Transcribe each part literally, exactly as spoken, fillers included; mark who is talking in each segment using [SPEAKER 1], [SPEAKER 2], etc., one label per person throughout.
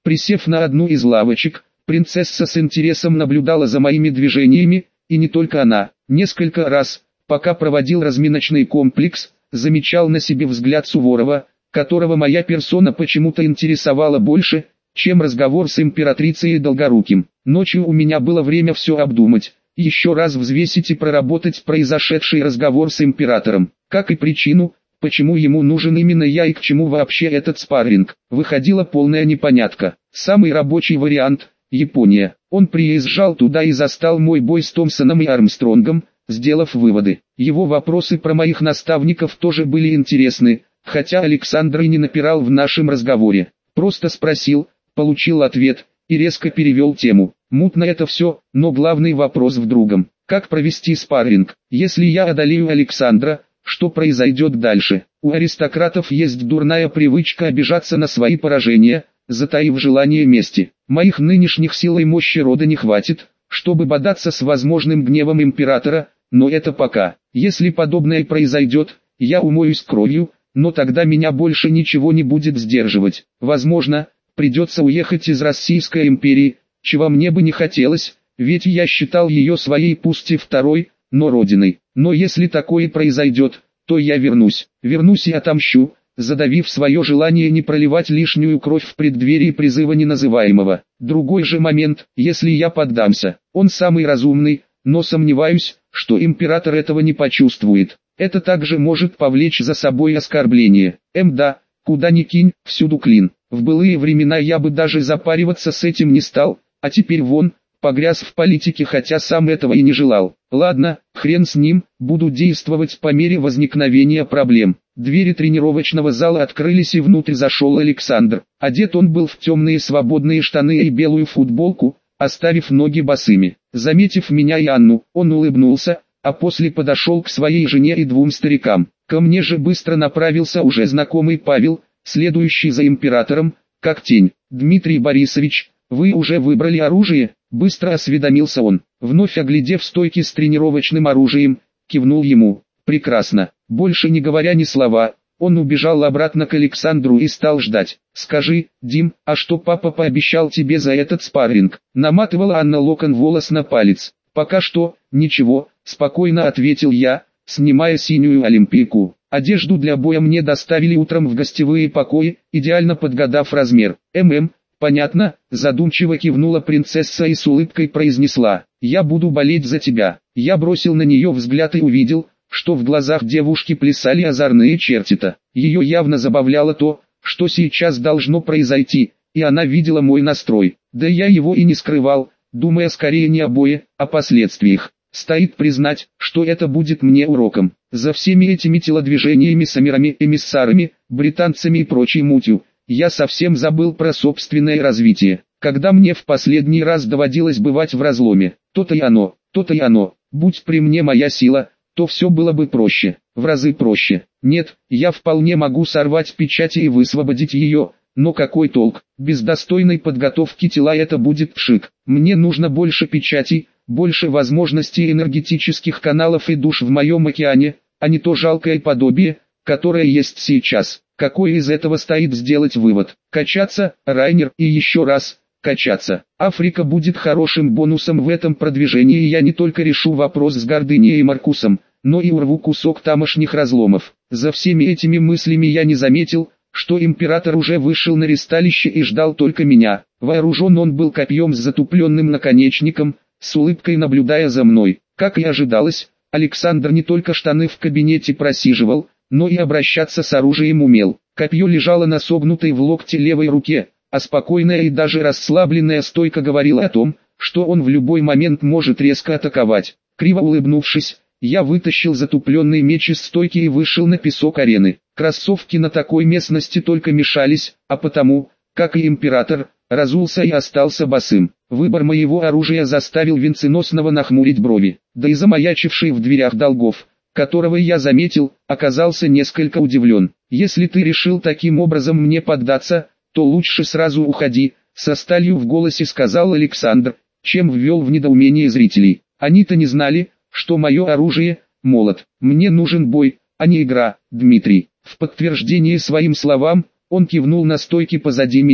[SPEAKER 1] Присев на одну из лавочек, принцесса с интересом наблюдала за моими движениями, и не только она. Несколько раз, пока проводил разминочный комплекс, замечал на себе взгляд Суворова, которого моя персона почему-то интересовала больше, чем разговор с императрицей и Долгоруким. Ночью у меня было время все обдумать, еще раз взвесить и проработать произошедший разговор с императором, как и причину, почему ему нужен именно я и к чему вообще этот спарринг. Выходила полная непонятка. Самый рабочий вариант – Япония. Он приезжал туда и застал мой бой с Томпсоном и Армстронгом, сделав выводы. Его вопросы про моих наставников тоже были интересны, хотя Александр и не напирал в нашем разговоре. Просто спросил, получил ответ и резко перевел тему. Мутно это все, но главный вопрос в другом. Как провести спарринг? Если я одолею Александра, что произойдет дальше? У аристократов есть дурная привычка обижаться на свои поражения, затаив желание мести. Моих нынешних сил и мощи рода не хватит, чтобы бодаться с возможным гневом императора, но это пока. Если подобное произойдет, я умоюсь кровью, но тогда меня больше ничего не будет сдерживать. Возможно, придется уехать из Российской империи, чего мне бы не хотелось, ведь я считал ее своей пусть и второй, но родиной. Но если такое произойдет, то я вернусь. Вернусь и отомщу, задавив свое желание не проливать лишнюю кровь в преддверии призыва неназываемого. Другой же момент, если я поддамся, он самый разумный, но сомневаюсь, что император этого не почувствует. Это также может повлечь за собой оскорбление. Мда, куда ни кинь, всюду клин. В былые времена я бы даже запариваться с этим не стал, а теперь вон, погряз в политике, хотя сам этого и не желал. Ладно, хрен с ним, буду действовать по мере возникновения проблем. Двери тренировочного зала открылись и внутрь зашел Александр. Одет он был в темные свободные штаны и белую футболку, оставив ноги босыми. Заметив меня и Анну, он улыбнулся, а после подошел к своей жене и двум старикам. Ко мне же быстро направился уже знакомый Павел, следующий за императором, как тень. «Дмитрий Борисович, вы уже выбрали оружие?» — быстро осведомился он. Вновь оглядев стойки с тренировочным оружием, кивнул ему. «Прекрасно». Больше не говоря ни слова, он убежал обратно к Александру и стал ждать. «Скажи, Дим, а что папа пообещал тебе за этот спарринг?» — наматывала Анна локон волос на палец. «Пока что, ничего», — спокойно ответил я, снимая синюю олимпийку. Одежду для боя мне доставили утром в гостевые покои, идеально подгадав размер. «ММ, понятно», — задумчиво кивнула принцесса и с улыбкой произнесла: «Я буду болеть за тебя». Я бросил на нее взгляд и увидел, что в глазах девушки плясали озорные чертята. Ее явно забавляло то, что сейчас должно произойти, и она видела мой настрой. Да я его и не скрывал, думая скорее не о бое, а последствиях. Стоит признать, что это будет мне уроком. За всеми этими телодвижениями с амирами, эмиссарами, британцами и прочей мутью, я совсем забыл про собственное развитие. Когда мне в последний раз доводилось бывать в разломе, то-то и оно, то-то и оно, будь при мне моя сила, то все было бы проще, в разы проще. Нет, я вполне могу сорвать печати и высвободить ее, но какой толк? Без достойной подготовки тела это будет пшик. Мне нужно больше печатей, больше возможностей энергетических каналов и душ в моем океане, а не то жалкое подобие, которое есть сейчас. Какой из этого стоит сделать вывод? Качаться, Райнер, и еще раз качаться. Африка будет хорошим бонусом в этом продвижении, и я не только решу вопрос с гордыней и Маркусом, но и урву кусок тамошних разломов. За всеми этими мыслями я не заметил, что император уже вышел на ристалище и ждал только меня. Вооружен он был копьем с затупленным наконечником, с улыбкой наблюдая за мной. Как и ожидалось, Александр не только штаны в кабинете просиживал, но и обращаться с оружием умел. Копье лежало на согнутой в локте левой руке, а спокойная и даже расслабленная стойка говорила о том, что он в любой момент может резко атаковать. Криво улыбнувшись, я вытащил затупленный меч из стойки и вышел на песок арены. Кроссовки на такой местности только мешались, а потому, как и император, разулся и остался босым. Выбор моего оружия заставил венценосного нахмурить брови, да и замаячивший в дверях Долгов, которого я заметил, оказался несколько удивлен. «Если ты решил таким образом мне поддаться, то лучше сразу уходи», — со сталью в голосе сказал Александр, чем ввел в недоумение зрителей. Они-то не знали, что мое оружие — молот. Мне нужен бой, а не игра, Дмитрий. В подтверждение своим словам, он кивнул на стойки позади меня,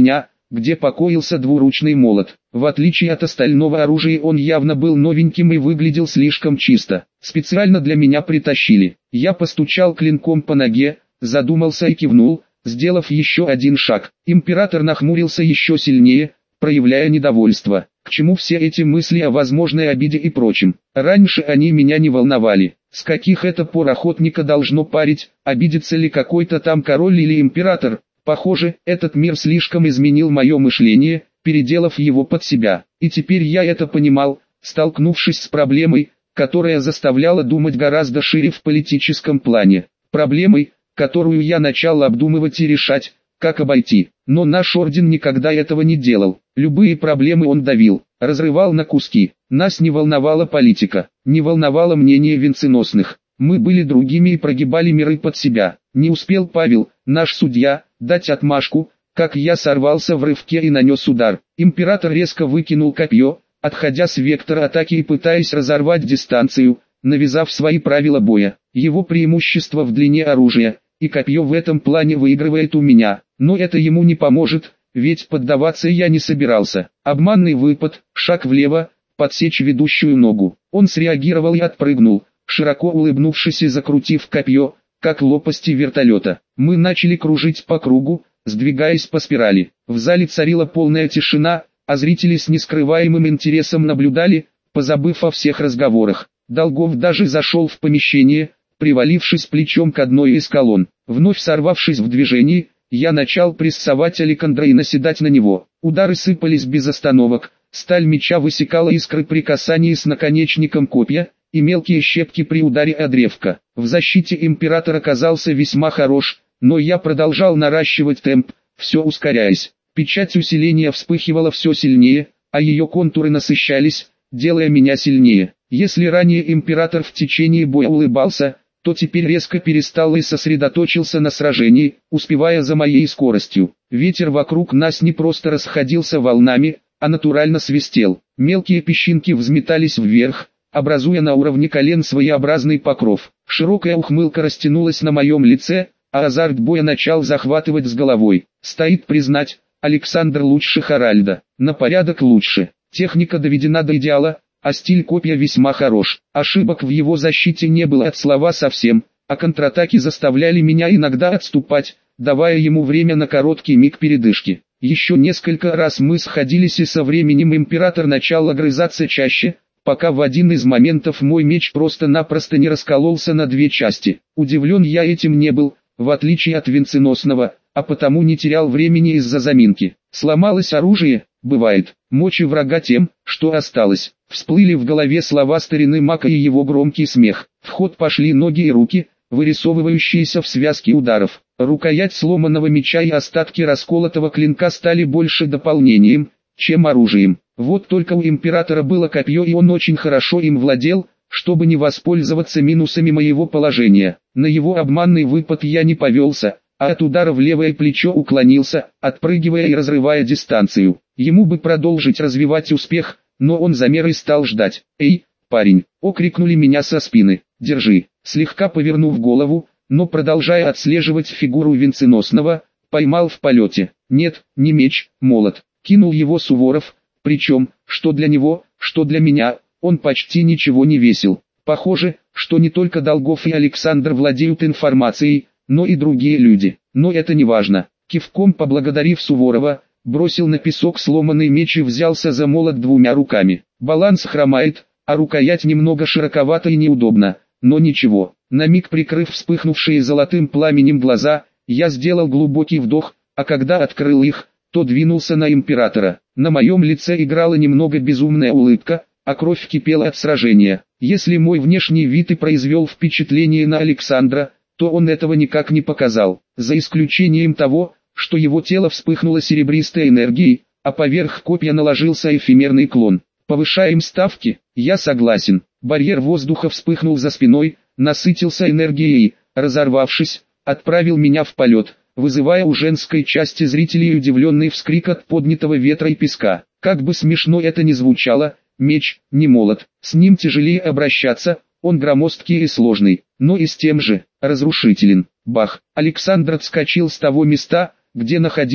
[SPEAKER 1] где покоился двуручный молот. В отличие от остального оружия он явно был новеньким и выглядел слишком чисто. Специально для меня притащили. Я постучал клинком по ноге, задумался и кивнул, сделав еще один шаг. Император нахмурился еще сильнее, проявляя недовольство. К чему все эти мысли о возможной обиде и прочем? Раньше они меня не волновали. С каких это пор охотника должно парить, обидится ли какой-то там король или император? Похоже, этот мир слишком изменил мое мышление, переделав его под себя. И теперь я это понимал, столкнувшись с проблемой, которая заставляла думать гораздо шире в политическом плане. Проблемой, которую я начал обдумывать и решать, как обойти. Но наш орден никогда этого не делал. Любые проблемы он давил, разрывал на куски. Нас не волновала политика, не волновало мнение венценосных. Мы были другими и прогибали миры под себя. Не успел Павел, наш судья, дать отмашку, как я сорвался в рывке и нанес удар. Император резко выкинул копье, отходя с вектора атаки и пытаясь разорвать дистанцию, навязав свои правила боя. Его преимущество в длине оружия, и копье в этом плане выигрывает у меня. Но это ему не поможет, ведь поддаваться я не собирался. Обманный выпад, шаг влево, подсечь ведущую ногу. Он среагировал и отпрыгнул, широко улыбнувшись и закрутив копье, как лопасти вертолета. Мы начали кружить по кругу, сдвигаясь по спирали. В зале царила полная тишина, а зрители с нескрываемым интересом наблюдали, позабыв о всех разговорах. Долгов даже зашел в помещение, привалившись плечом к одной из колонн. Вновь сорвавшись в движении, я начал прессовать Александра и наседать на него. Удары сыпались без остановок, сталь меча высекала искры при касании с наконечником копья, и мелкие щепки при ударе о древко. В защите император оказался весьма хорош, но я продолжал наращивать темп, все ускоряясь. Печать усиления вспыхивала все сильнее, а ее контуры насыщались, делая меня сильнее. Если ранее император в течение боя улыбался, то теперь резко перестал и сосредоточился на сражении, успевая за моей скоростью. Ветер вокруг нас не просто расходился волнами, а натурально свистел. Мелкие песчинки взметались вверх, образуя на уровне колен своеобразный покров. Широкая ухмылка растянулась на моем лице, а азарт боя начал захватывать с головой. Стоит признать, Александр лучше Харальда, на порядок лучше. Техника доведена до идеала, а стиль копья весьма хорош. Ошибок в его защите не было от слова совсем, а контратаки заставляли меня иногда отступать, давая ему время на короткий миг передышки. Еще несколько раз мы сходились и со временем император начал огрызаться чаще, пока в один из моментов мой меч просто-напросто не раскололся на две части. Удивлен я этим не был, в отличие от венценосного, а потому не терял времени из-за заминки. Сломалось оружие, бывает, мочи врага тем, что осталось. Всплыли в голове слова старины Мака и его громкий смех. В ход пошли ноги и руки, вырисовывающиеся в связке ударов. Рукоять сломанного меча и остатки расколотого клинка стали больше дополнением, чем оружием. Вот только у императора было копье и он очень хорошо им владел, чтобы не воспользоваться минусами моего положения. На его обманный выпад я не повелся, а от удара в левое плечо уклонился, отпрыгивая и разрывая дистанцию. Ему бы продолжить развивать успех, но он замер и стал ждать. «Эй, парень!» — окрикнули меня со спины. «Держи!» Слегка повернув голову, но продолжая отслеживать фигуру венценосного, поймал в полете. Нет, не меч, молот. Кинул его Суворов, причем, что для него, что для меня, он почти ничего не весил. Похоже, что не только Долгов и Александр владеют информацией, но и другие люди. Но это не важно. Кивком поблагодарив Суворова, бросил на песок сломанный меч и взялся за молот двумя руками. Баланс хромает, а рукоять немного широковата и неудобна, но ничего. На миг прикрыв вспыхнувшие золотым пламенем глаза, я сделал глубокий вдох, а когда открыл их, то двинулся на императора. На моем лице играла немного безумная улыбка, а кровь кипела от сражения. Если мой внешний вид и произвел впечатление на Александра, то он этого никак не показал, за исключением того, что его тело вспыхнуло серебристой энергией, а поверх копья наложился эфемерный клон. Повышаем ставки? Я согласен. Барьер воздуха вспыхнул за спиной, насытился энергией и, разорвавшись, отправил меня в полет, вызывая у женской части зрителей удивленный вскрик от поднятого ветра и песка. Как бы смешно это ни звучало, меч, не молот, с ним тяжелее обращаться, он громоздкий и сложный, но и с тем же, разрушителен. Бах! Александр отскочил с того места, где находился,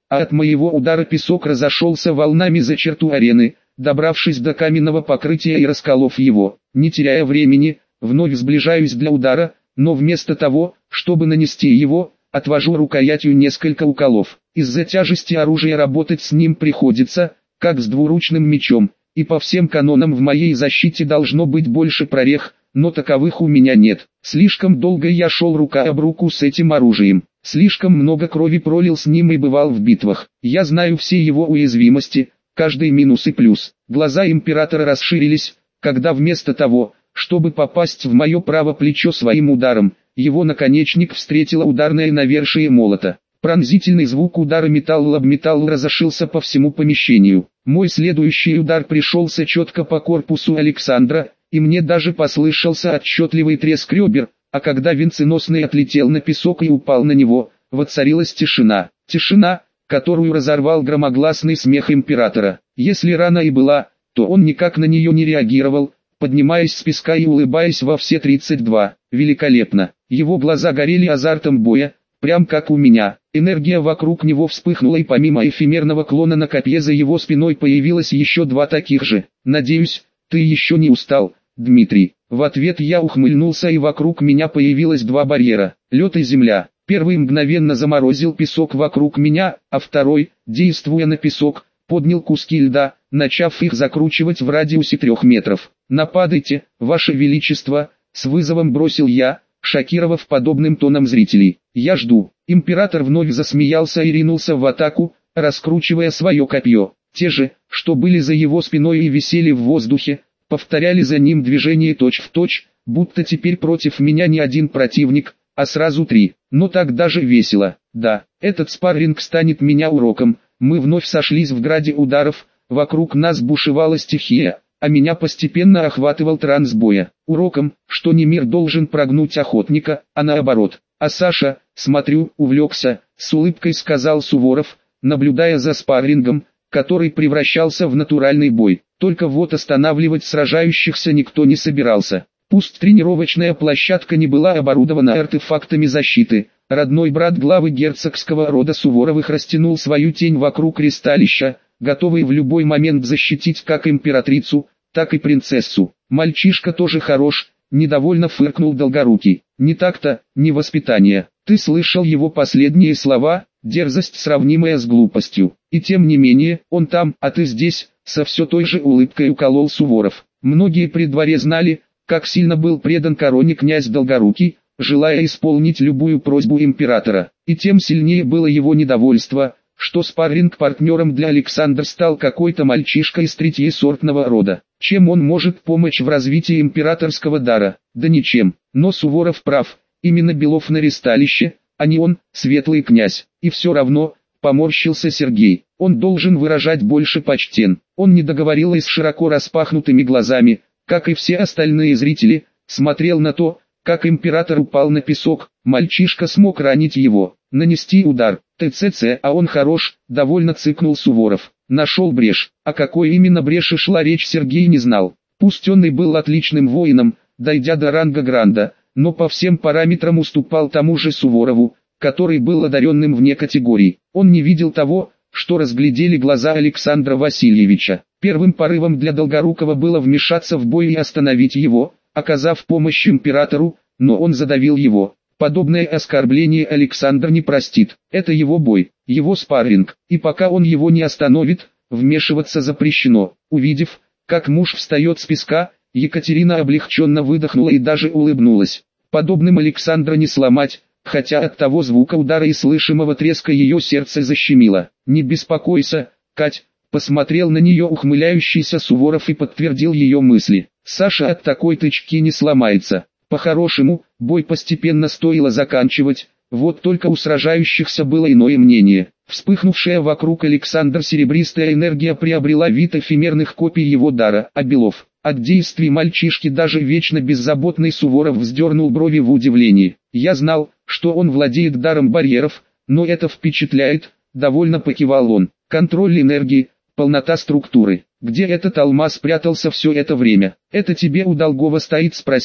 [SPEAKER 1] а от моего удара песок разошелся волнами за черту арены, добравшись до каменного покрытия и расколов его. Не теряя времени, вновь сближаюсь для удара, но вместо того, чтобы нанести его, отвожу рукоятью несколько уколов. Из-за тяжести оружия работать с ним приходится, как с двуручным мечом, и по всем канонам в моей защите должно быть больше прорех, но таковых у меня нет. Слишком долго я шел рука об руку с этим оружием. Слишком много крови пролил с ним и бывал в битвах. Я знаю все его уязвимости, каждый минус и плюс. Глаза императора расширились, когда вместо того, чтобы попасть в мое правое плечо своим ударом, его наконечник встретила ударное навершие молота. Пронзительный звук удара металл об металл разошелся по всему помещению. Мой следующий удар пришелся четко по корпусу Александра, и мне даже послышался отчетливый треск ребер, а когда венценосный отлетел на песок и упал на него, воцарилась тишина. Тишина, которую разорвал громогласный смех императора. Если рана и была, то он никак на нее не реагировал, поднимаясь с песка и улыбаясь во все тридцать два. Великолепно. Его глаза горели азартом боя, прям как у меня. Энергия вокруг него вспыхнула, и помимо эфемерного клона на копье за его спиной появилось еще два таких же. «Надеюсь, ты еще не устал, Дмитрий». В ответ я ухмыльнулся, и вокруг меня появилось два барьера, лед и земля. Первый мгновенно заморозил песок вокруг меня, а второй, действуя на песок, поднял куски льда, начав их закручивать в радиусе трех метров. «Нападайте, Ваше Величество», — с вызовом бросил я, шокировав подобным тоном зрителей. «Я жду». Император вновь засмеялся и ринулся в атаку, раскручивая свое копье. Те же, что были за его спиной и висели в воздухе, повторяли за ним движение точь-в-точь, будто теперь против меня не один противник, а сразу три. Но так даже весело. Да, этот спарринг станет меня уроком. Мы вновь сошлись в граде ударов, вокруг нас бушевала стихия, а меня постепенно охватывал транс боя. Уроком, что не мир должен прогнуть охотника, а наоборот. А Саша, смотрю, увлекся, с улыбкой сказал Суворов, наблюдая за спаррингом, который превращался в натуральный бой. Только вот останавливать сражающихся никто не собирался. Пусть тренировочная площадка не была оборудована артефактами защиты, родной брат главы герцогского рода Суворовых растянул свою тень вокруг ристалища, готовый в любой момент защитить как императрицу, так и принцессу. Мальчишка тоже хорош, недовольно фыркнул Долгорукий. Не так-то, не воспитание. Ты слышал его последние слова, дерзость, сравнимая с глупостью. И тем не менее, он там, а ты здесь, со все той же улыбкой уколол Суворов. Многие при дворе знали, как сильно был предан короне князь Долгорукий, желая исполнить любую просьбу императора. И тем сильнее было его недовольство, что спарринг-партнером для Александра стал какой-то мальчишка из третьесортного рода. Чем он может помочь в развитии императорского дара? Да ничем. Но Суворов прав, именно Белов на ристалище, а не он, светлый князь. И все равно, поморщился Сергей, он должен выражать больше почтен. Он не договорил и с широко распахнутыми глазами, как и все остальные зрители, смотрел на то, как император упал на песок. Мальчишка смог ранить его, нанести удар. ТЦЦ, а он хорош, довольно цыкнул Суворов. Нашел брешь. О какой именно бреши шла речь, Сергей не знал. Пусть он и был отличным воином, дойдя до ранга Гранда, но по всем параметрам уступал тому же Суворову, который был одаренным вне категории. Он не видел того, что разглядели глаза Александра Васильевича. Первым порывом для Долгорукова было вмешаться в бой и остановить его, оказав помощь императору, но он задавил его. Подобное оскорбление Александр не простит. Это его бой, его спарринг, и пока он его не остановит, вмешиваться запрещено. Увидев, как муж встает с песка, Екатерина облегченно выдохнула и даже улыбнулась. Подобным Александра не сломать, хотя от того звука удара и слышимого треска ее сердце защемило. «Не беспокойся, Кать», посмотрел на нее ухмыляющийся Суворов и подтвердил ее мысли. «Саша от такой тычки не сломается». По-хорошему, бой постепенно стоило заканчивать, вот только у сражающихся было иное мнение. Вспыхнувшая вокруг Александра серебристая энергия приобрела вид эфемерных копий его дара, а Белов, от действий мальчишки даже вечно беззаботный Суворов вздернул брови в удивлении. Я знал, что он владеет даром барьеров, но это впечатляет, довольно покивал он. Контроль энергии, полнота структуры. Где этот алмаз прятался все это время? Это тебе у Долгова стоит спросить,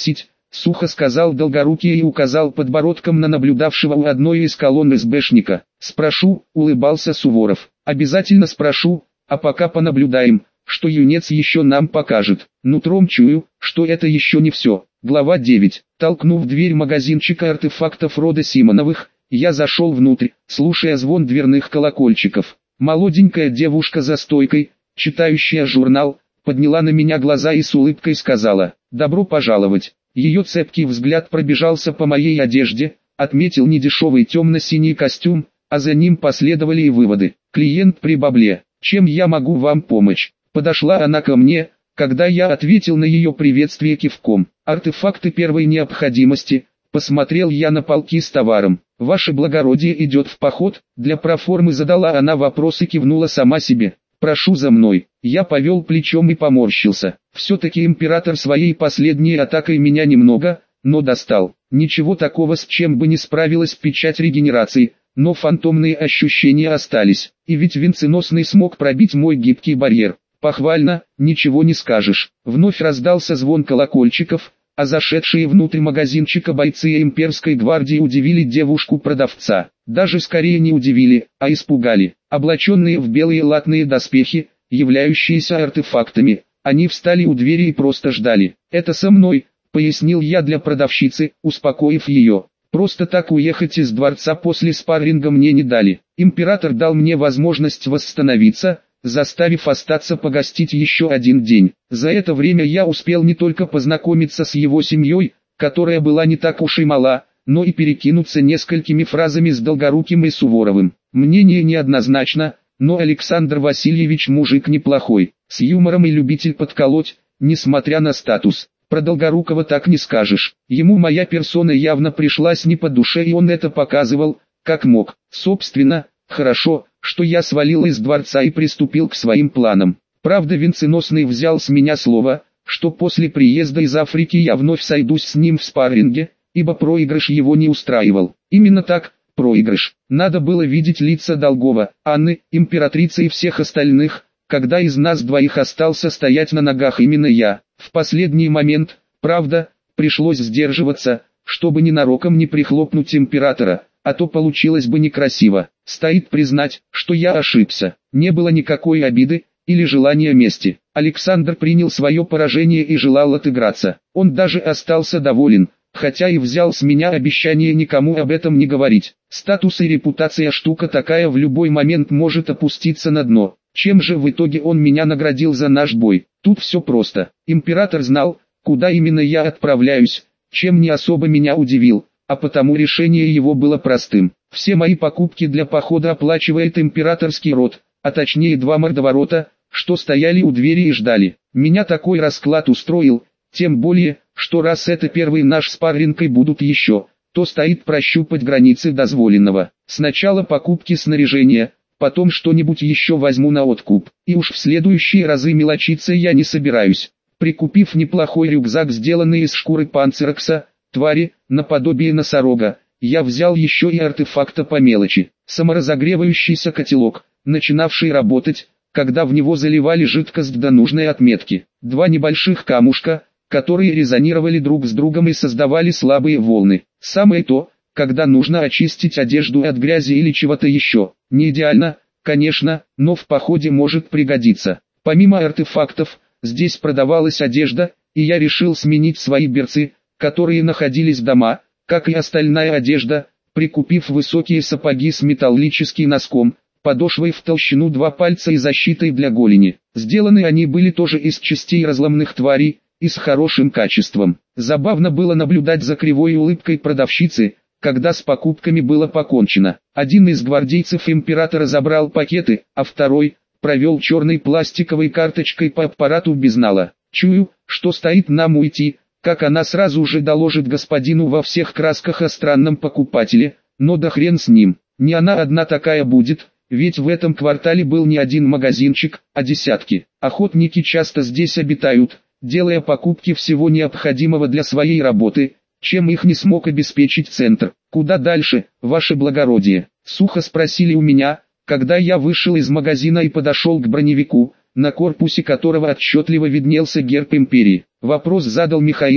[SPEAKER 1] сухо сказал Долгорукий и указал подбородком на наблюдавшего у одной из колонн СБшника. «Спрошу», — улыбался Суворов. «Обязательно спрошу, а пока понаблюдаем, что юнец еще нам покажет. Нутром чую, что это еще не все». Глава девять. Толкнув дверь магазинчика артефактов рода Симоновых, я зашел внутрь, слушая звон дверных колокольчиков. Молоденькая девушка за стойкой, читающая журнал, подняла на меня глаза и с улыбкой сказала: «Добро пожаловать». Ее цепкий взгляд пробежался по моей одежде, отметил недешевый темно-синий костюм, а за ним последовали и выводы. «Клиент при бабле. Чем я могу вам помочь?» Подошла она ко мне, когда я ответил на ее приветствие кивком. «Артефакты первой необходимости», посмотрел я на полки с товаром. «Ваше благородие идет в поход?» Для проформы задала она вопрос и кивнула сама себе. «Прошу за мной». Я повел плечом и поморщился. Все-таки император своей последней атакой меня немного, но достал. Ничего такого, с чем бы не справилась печать регенерации, но фантомные ощущения остались. И ведь венценосный смог пробить мой гибкий барьер. Похвально, ничего не скажешь. Вновь раздался звон колокольчиков, а зашедшие внутрь магазинчика бойцы имперской гвардии удивили девушку-продавца. Даже скорее не удивили, а испугали. Облаченные в белые латные доспехи, являющиеся артефактами, они встали у двери и просто ждали. «Это со мной», — пояснил я для продавщицы, успокоив ее. «Просто так уехать из дворца после спарринга мне не дали. Император дал мне возможность восстановиться, заставив остаться погостить еще один день. За это время я успел не только познакомиться с его семьей, которая была не так уж и мала, но и перекинуться несколькими фразами с Долгоруким и Суворовым. Мнение неоднозначно, но Александр Васильевич мужик неплохой, с юмором и любитель подколоть, несмотря на статус. Про Долгорукова так не скажешь. Ему моя персона явно пришлась не по душе, и он это показывал, как мог. Собственно, хорошо, что я свалил из дворца и приступил к своим планам. Правда, венценосный взял с меня слово, что после приезда из Африки я вновь сойдусь с ним в спарринге, ибо проигрыш его не устраивал. Именно так, проигрыш. Надо было видеть лица Долгова, Анны, императрицы и всех остальных, когда из нас двоих остался стоять на ногах именно я. В последний момент, правда, пришлось сдерживаться, чтобы ненароком не прихлопнуть императора, а то получилось бы некрасиво. Стоит признать, что я ошибся. Не было никакой обиды или желания мести. Александр принял свое поражение и желал отыграться. Он даже остался доволен, хотя и взял с меня обещание никому об этом не говорить. Статус и репутация штука такая, в любой момент может опуститься на дно. Чем же в итоге он меня наградил за наш бой? Тут все просто. Император знал, куда именно я отправляюсь, чем не особо меня удивил, а потому решение его было простым. Все мои покупки для похода оплачивает императорский род, а точнее два мордоворота, что стояли у двери и ждали. Меня такой расклад устроил, тем более, что раз это первый наш спарринг и будут еще, то стоит прощупать границы дозволенного. Сначала покупки снаряжения, потом что-нибудь еще возьму на откуп. И уж в следующие разы мелочиться я не собираюсь. Прикупив неплохой рюкзак, сделанный из шкуры панцирокса, твари, наподобие носорога, я взял еще и артефакта по мелочи. Саморазогревающийся котелок, начинавший работать, когда в него заливали жидкость до нужной отметки. Два небольших камушка, которые резонировали друг с другом и создавали слабые волны. Самое то, когда нужно очистить одежду от грязи или чего-то еще. Не идеально, конечно, но в походе может пригодиться. Помимо артефактов, здесь продавалась одежда, и я решил сменить свои берцы, которые находились дома, как и остальная одежда, прикупив высокие сапоги с металлическим носком, подошвой в толщину два пальца и защитой для голени. Сделаны они были тоже из частей разломных тварей, и с хорошим качеством. Забавно было наблюдать за кривой улыбкой продавщицы, когда с покупками было покончено. Один из гвардейцев императора забрал пакеты, а второй провел черной пластиковой карточкой по аппарату безнала. Чую, что стоит нам уйти, как она сразу же доложит господину во всех красках о странном покупателе, но да хрен с ним. Не она одна такая будет, ведь в этом квартале был не один магазинчик, а десятки. Охотники часто здесь обитают, делая покупки всего необходимого для своей работы, чем их не смог обеспечить центр. «Куда дальше, ваше благородие?» — сухо спросили у меня, когда я вышел из магазина и подошел к броневику, на корпусе которого отчетливо виднелся герб империи. Вопрос задал Михаил,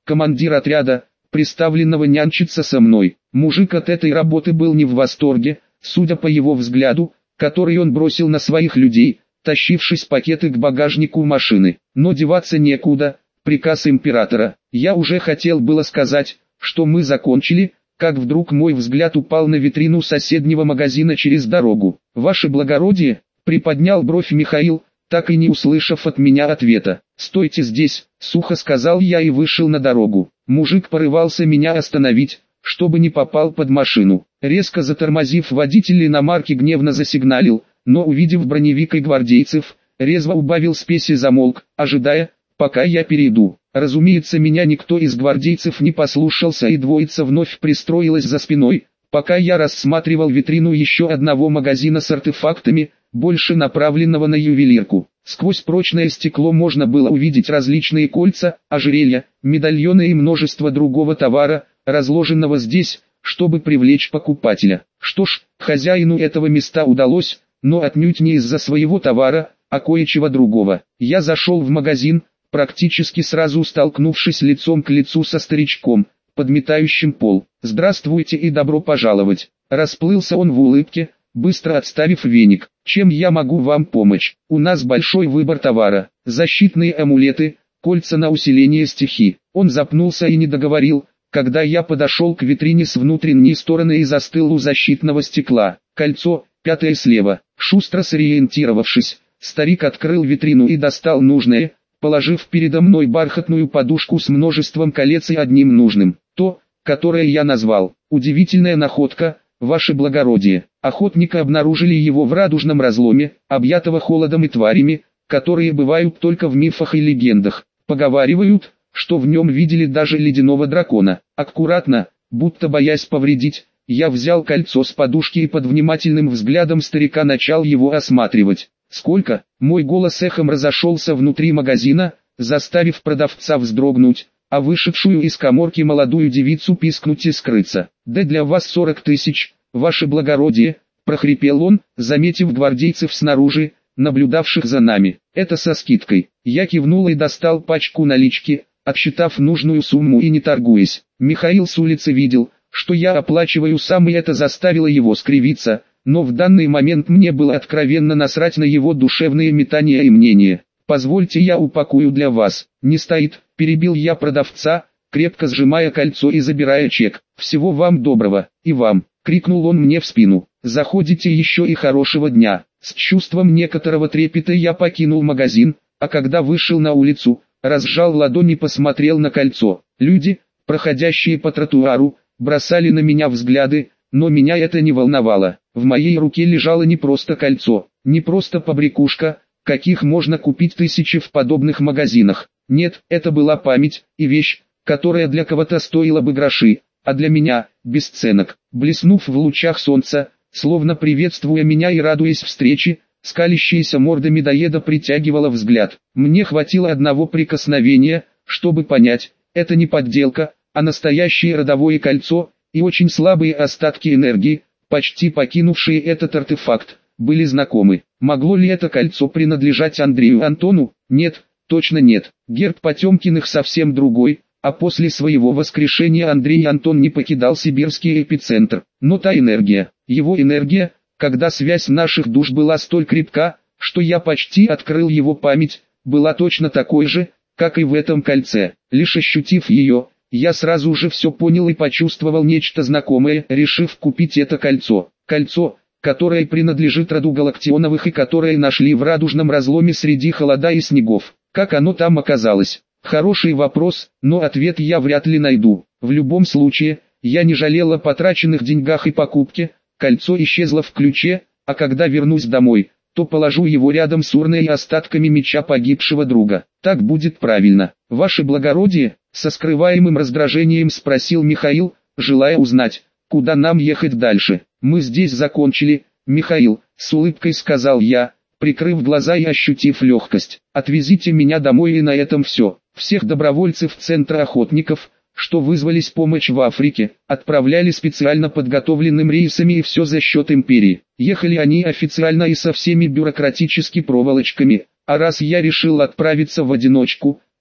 [SPEAKER 1] командир отряда, приставленного нянчиться со мной. Мужик от этой работы был не в восторге, судя по его взгляду, который он бросил на своих людей, тащившись пакеты к багажнику машины. Но деваться некуда, приказ императора. Я уже хотел было сказать, что мы закончили, как вдруг мой взгляд упал на витрину соседнего магазина через дорогу. «Ваше благородие», — приподнял бровь Михаил, так и не услышав от меня ответа. «Стойте здесь», — сухо сказал я и вышел на дорогу. Мужик порывался меня остановить, чтобы не попал под машину. Резко затормозив, водитель иномарки гневно засигналил, но увидев броневик и гвардейцев, резво убавил спесь и замолк, ожидая, пока я перейду. Разумеется, меня никто из гвардейцев не послушался, и двоица вновь пристроилась за спиной, пока я рассматривал витрину еще одного магазина с артефактами, больше направленного на ювелирку. Сквозь прочное стекло можно было увидеть различные кольца, ожерелья, медальоны и множество другого товара, разложенного здесь, чтобы привлечь покупателя. Что ж, хозяину этого места удалось, но отнюдь не из-за своего товара, а кое-чего другого. Я зашел в магазин, практически сразу столкнувшись лицом к лицу со старичком, подметающим пол. «Здравствуйте и добро пожаловать!» Расплылся он в улыбке, быстро отставив веник. «Чем я могу вам помочь? У нас большой выбор товара, защитные амулеты, кольца на усиление стихи». Он запнулся и не договорил, когда я подошел к витрине с внутренней стороны и застыл у защитного стекла. «Кольцо, пятое слева». Шустро сориентировавшись, старик открыл витрину и достал нужное, положив передо мной бархатную подушку с множеством колец и одним нужным. То, которое я назвал. «Удивительная находка, ваше благородие». Охотника обнаружили его в радужном разломе, объятого холодом и тварями, которые бывают только в мифах и легендах. Поговаривают, что в нем видели даже ледяного дракона. Аккуратно, будто боясь повредить, я взял кольцо с подушки и под внимательным взглядом старика начал его осматривать. «Сколько?» Мой голос эхом разошелся внутри магазина, заставив продавца вздрогнуть, а вышедшую из каморки молодую девицу пискнуть и скрыться. «Да для вас сорок тысяч, ваше благородие», — прохрипел он, заметив гвардейцев снаружи, наблюдавших за нами. «Это со скидкой». Я кивнул и достал пачку налички, отсчитав нужную сумму и не торгуясь. Михаил с улицы видел, что я оплачиваю сам, и это заставило его скривиться, но в данный момент мне было откровенно насрать на его душевные метания и мнения. «Позвольте, я упакую для вас». «Не стоит», — перебил я продавца, крепко сжимая кольцо и забирая чек. «Всего вам доброго, и вам», — крикнул он мне в спину. «Заходите еще и хорошего дня». С чувством некоторого трепета я покинул магазин, а когда вышел на улицу, разжал ладонь и посмотрел на кольцо. Люди, проходящие по тротуару, бросали на меня взгляды, но меня это не волновало. В моей руке лежало не просто кольцо, не просто побрякушка, каких можно купить тысячи в подобных магазинах. Нет, это была память и вещь, которая для кого-то стоила бы гроши, а для меня – бесценок. Блеснув в лучах солнца, словно приветствуя меня и радуясь встрече, скалящаяся морда медоеда притягивала взгляд. Мне хватило одного прикосновения, чтобы понять, это не подделка, а настоящее родовое кольцо, и очень слабые остатки энергии, почти покинувшие этот артефакт, были знакомы. Могло ли это кольцо принадлежать Андрею Антону? Нет, точно нет. Герб Потемкиных совсем другой, а после своего воскрешения Андрей Антон не покидал сибирский эпицентр. Но та энергия, его энергия, когда связь наших душ была столь крепка, что я почти открыл его память, была точно такой же, как и в этом кольце. Лишь ощутив ее, я сразу же все понял и почувствовал нечто знакомое, решив купить это кольцо. Кольцо, которое принадлежит роду Галактионовых и которое нашли в радужном разломе среди холода и снегов. Как оно там оказалось? Хороший вопрос, но ответ я вряд ли найду. В любом случае, я не жалел о потраченных деньгах и покупке, кольцо исчезло в ключе, а когда вернусь домой, то положу его рядом с урной и остатками меча погибшего друга. Так будет правильно. «Ваше благородие», — со скрываемым раздражением спросил Михаил, желая узнать, куда нам ехать дальше. «Мы здесь закончили, Михаил», — с улыбкой сказал я, прикрыв глаза и ощутив легкость. «Отвезите меня домой, и на этом все». Всех добровольцев Центра охотников, что вызвались помочь в Африке, отправляли специально подготовленным рейсами, и все за счет империи. Ехали они официально и со всеми бюрократическими проволочками, а раз я решил отправиться в одиночку,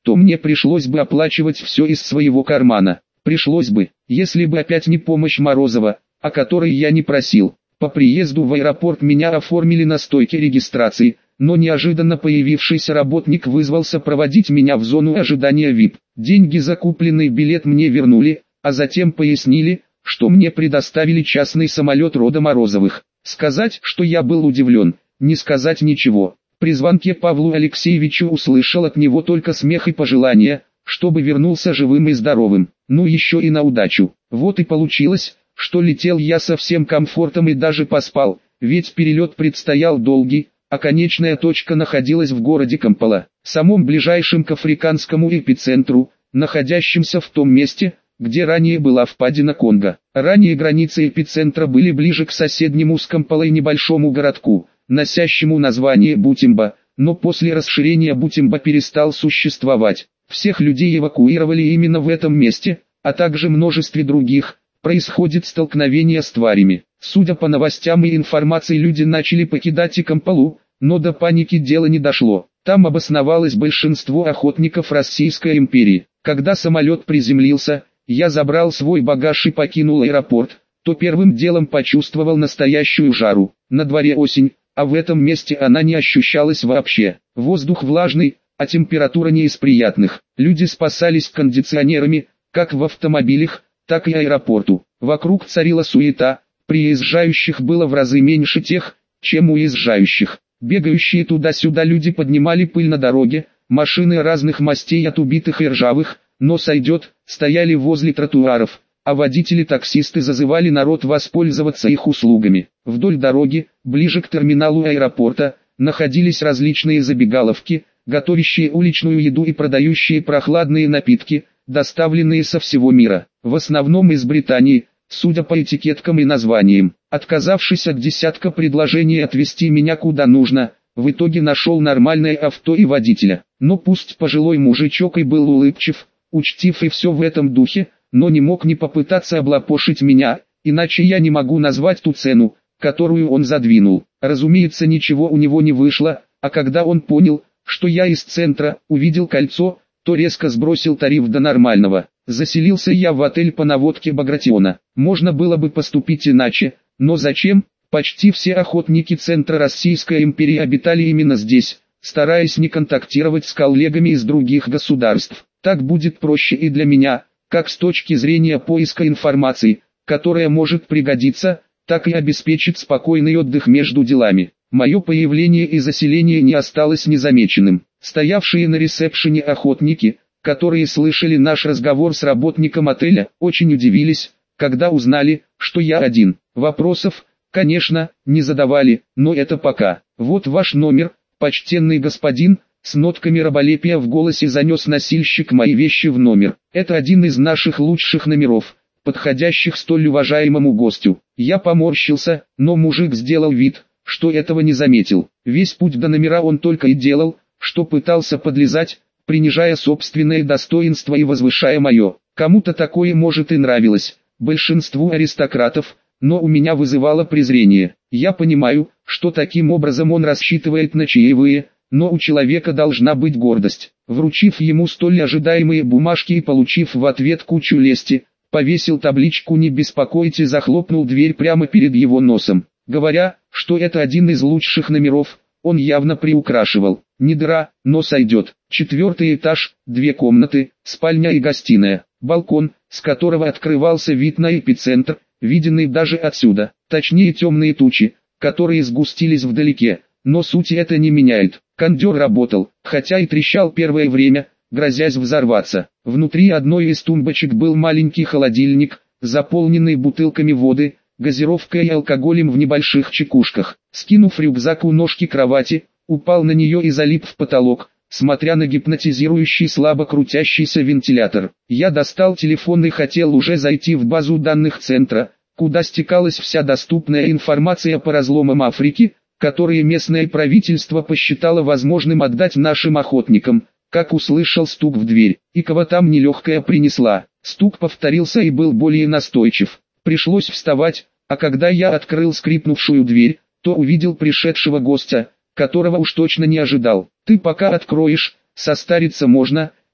[SPEAKER 1] то мне пришлось бы оплачивать все из своего кармана. Пришлось бы, если бы опять не помощь Морозова, о которой я не просил. По приезду в аэропорт меня оформили на стойке регистрации, но неожиданно появившийся работник вызвался проводить меня в зону ожидания ви ай пи. Деньги за купленный билет мне вернули, а затем пояснили, что мне предоставили частный самолет рода Морозовых. Сказать, что я был удивлен, не сказать ничего. При звонке Павлу Алексеевичу услышал от него только смех и пожелания, чтобы вернулся живым и здоровым. Ну еще и на удачу. Вот и получилось, что летел я со всем комфортом и даже поспал, ведь перелет предстоял долгий, а конечная точка находилась в городе Кампала, самом ближайшем к африканскому эпицентру, находящемся в том месте, где ранее была впадина Конго. Ранее границы эпицентра были ближе к соседнему с Кампалой небольшому городку, носящему название Бутимба, но после расширения Бутимба перестал существовать. Всех людей эвакуировали именно в этом месте, а также множестве других. Происходит столкновение с тварями. Судя по новостям и информации, люди начали покидать и Кампалу, но до паники дело не дошло. Там обосновалось большинство охотников Российской империи. Когда самолет приземлился, я забрал свой багаж и покинул аэропорт, то первым делом почувствовал настоящую жару. На дворе осень, а в этом месте она не ощущалась вообще. Воздух влажный, а температура не из приятных. Люди спасались кондиционерами, как в автомобилях, так и аэропорту. Вокруг царила суета, приезжающих было в разы меньше тех, чем уезжающих. Бегающие туда-сюда люди поднимали пыль на дороге, машины разных мастей от убитых и ржавых, но сойдет, стояли возле тротуаров, а водители-таксисты зазывали народ воспользоваться их услугами. Вдоль дороги, ближе к терминалу аэропорта, находились различные забегаловки, готовящие уличную еду и продающие прохладные напитки, доставленные со всего мира, в основном из Британии, судя по этикеткам и названиям. Отказавшись от десятка предложений отвезти меня куда нужно, в итоге нашел нормальное авто и водителя. Но пусть пожилой мужичок и был улыбчив, учтив и все в этом духе, но не мог не попытаться облапошить меня, иначе я не могу назвать ту цену, которую он задвинул. Разумеется, ничего у него не вышло, а когда он понял, что я из центра, увидел кольцо, то резко сбросил тариф до нормального. Заселился я в отель по наводке Багратиона. Можно было бы поступить иначе, но зачем? Почти все охотники центра Российской империи обитали именно здесь, стараясь не контактировать с коллегами из других государств. Так будет проще и для меня, как с точки зрения поиска информации, которая может пригодиться, так и обеспечит спокойный отдых между делами. Мое появление и заселение не осталось незамеченным. Стоявшие на ресепшене охотники, которые слышали наш разговор с работником отеля, очень удивились, когда узнали, что я один. Вопросов, конечно, не задавали, но это пока. Вот ваш номер, почтенный господин, с нотками раболепия в голосе занес носильщик мои вещи в номер. Это один из наших лучших номеров, подходящих столь уважаемому гостю. Я поморщился, но мужик сделал вид, что этого не заметил. Весь путь до номера он только и делал, что пытался подлизать, принижая собственное достоинство и возвышая мое. Кому-то такое может и нравилось, большинству аристократов, но у меня вызывало презрение. Я понимаю, что таким образом он рассчитывает на чаевые, но у человека должна быть гордость. Вручив ему столь ожидаемые бумажки и получив в ответ кучу лести, повесил табличку «Не беспокойте», захлопнул дверь прямо перед его носом. Говоря, что это один из лучших номеров, он явно приукрашивал. Не дыра, но сойдет. Четвертый этаж, две комнаты, спальня и гостиная, балкон, с которого открывался вид на эпицентр, виденный даже отсюда, точнее темные тучи, которые сгустились вдалеке, но сути это не меняет. Кондер работал, хотя и трещал первое время, грозясь взорваться. Внутри одной из тумбочек был маленький холодильник, заполненный бутылками воды, газировкой и алкоголем в небольших чекушках. Скинув рюкзак у ножки кровати, упал на нее и залип в потолок, смотря на гипнотизирующий слабо крутящийся вентилятор. Я достал телефон и хотел уже зайти в базу данных центра, куда стекалась вся доступная информация по разломам Африки, которые местное правительство посчитало возможным отдать нашим охотникам, как услышал стук в дверь, и кого там нелегкая принесла. Стук повторился и был более настойчив. Пришлось вставать, а когда я открыл скрипнувшую дверь, то увидел пришедшего гостя, которого уж точно не ожидал. «Ты пока откроешь, состариться можно»,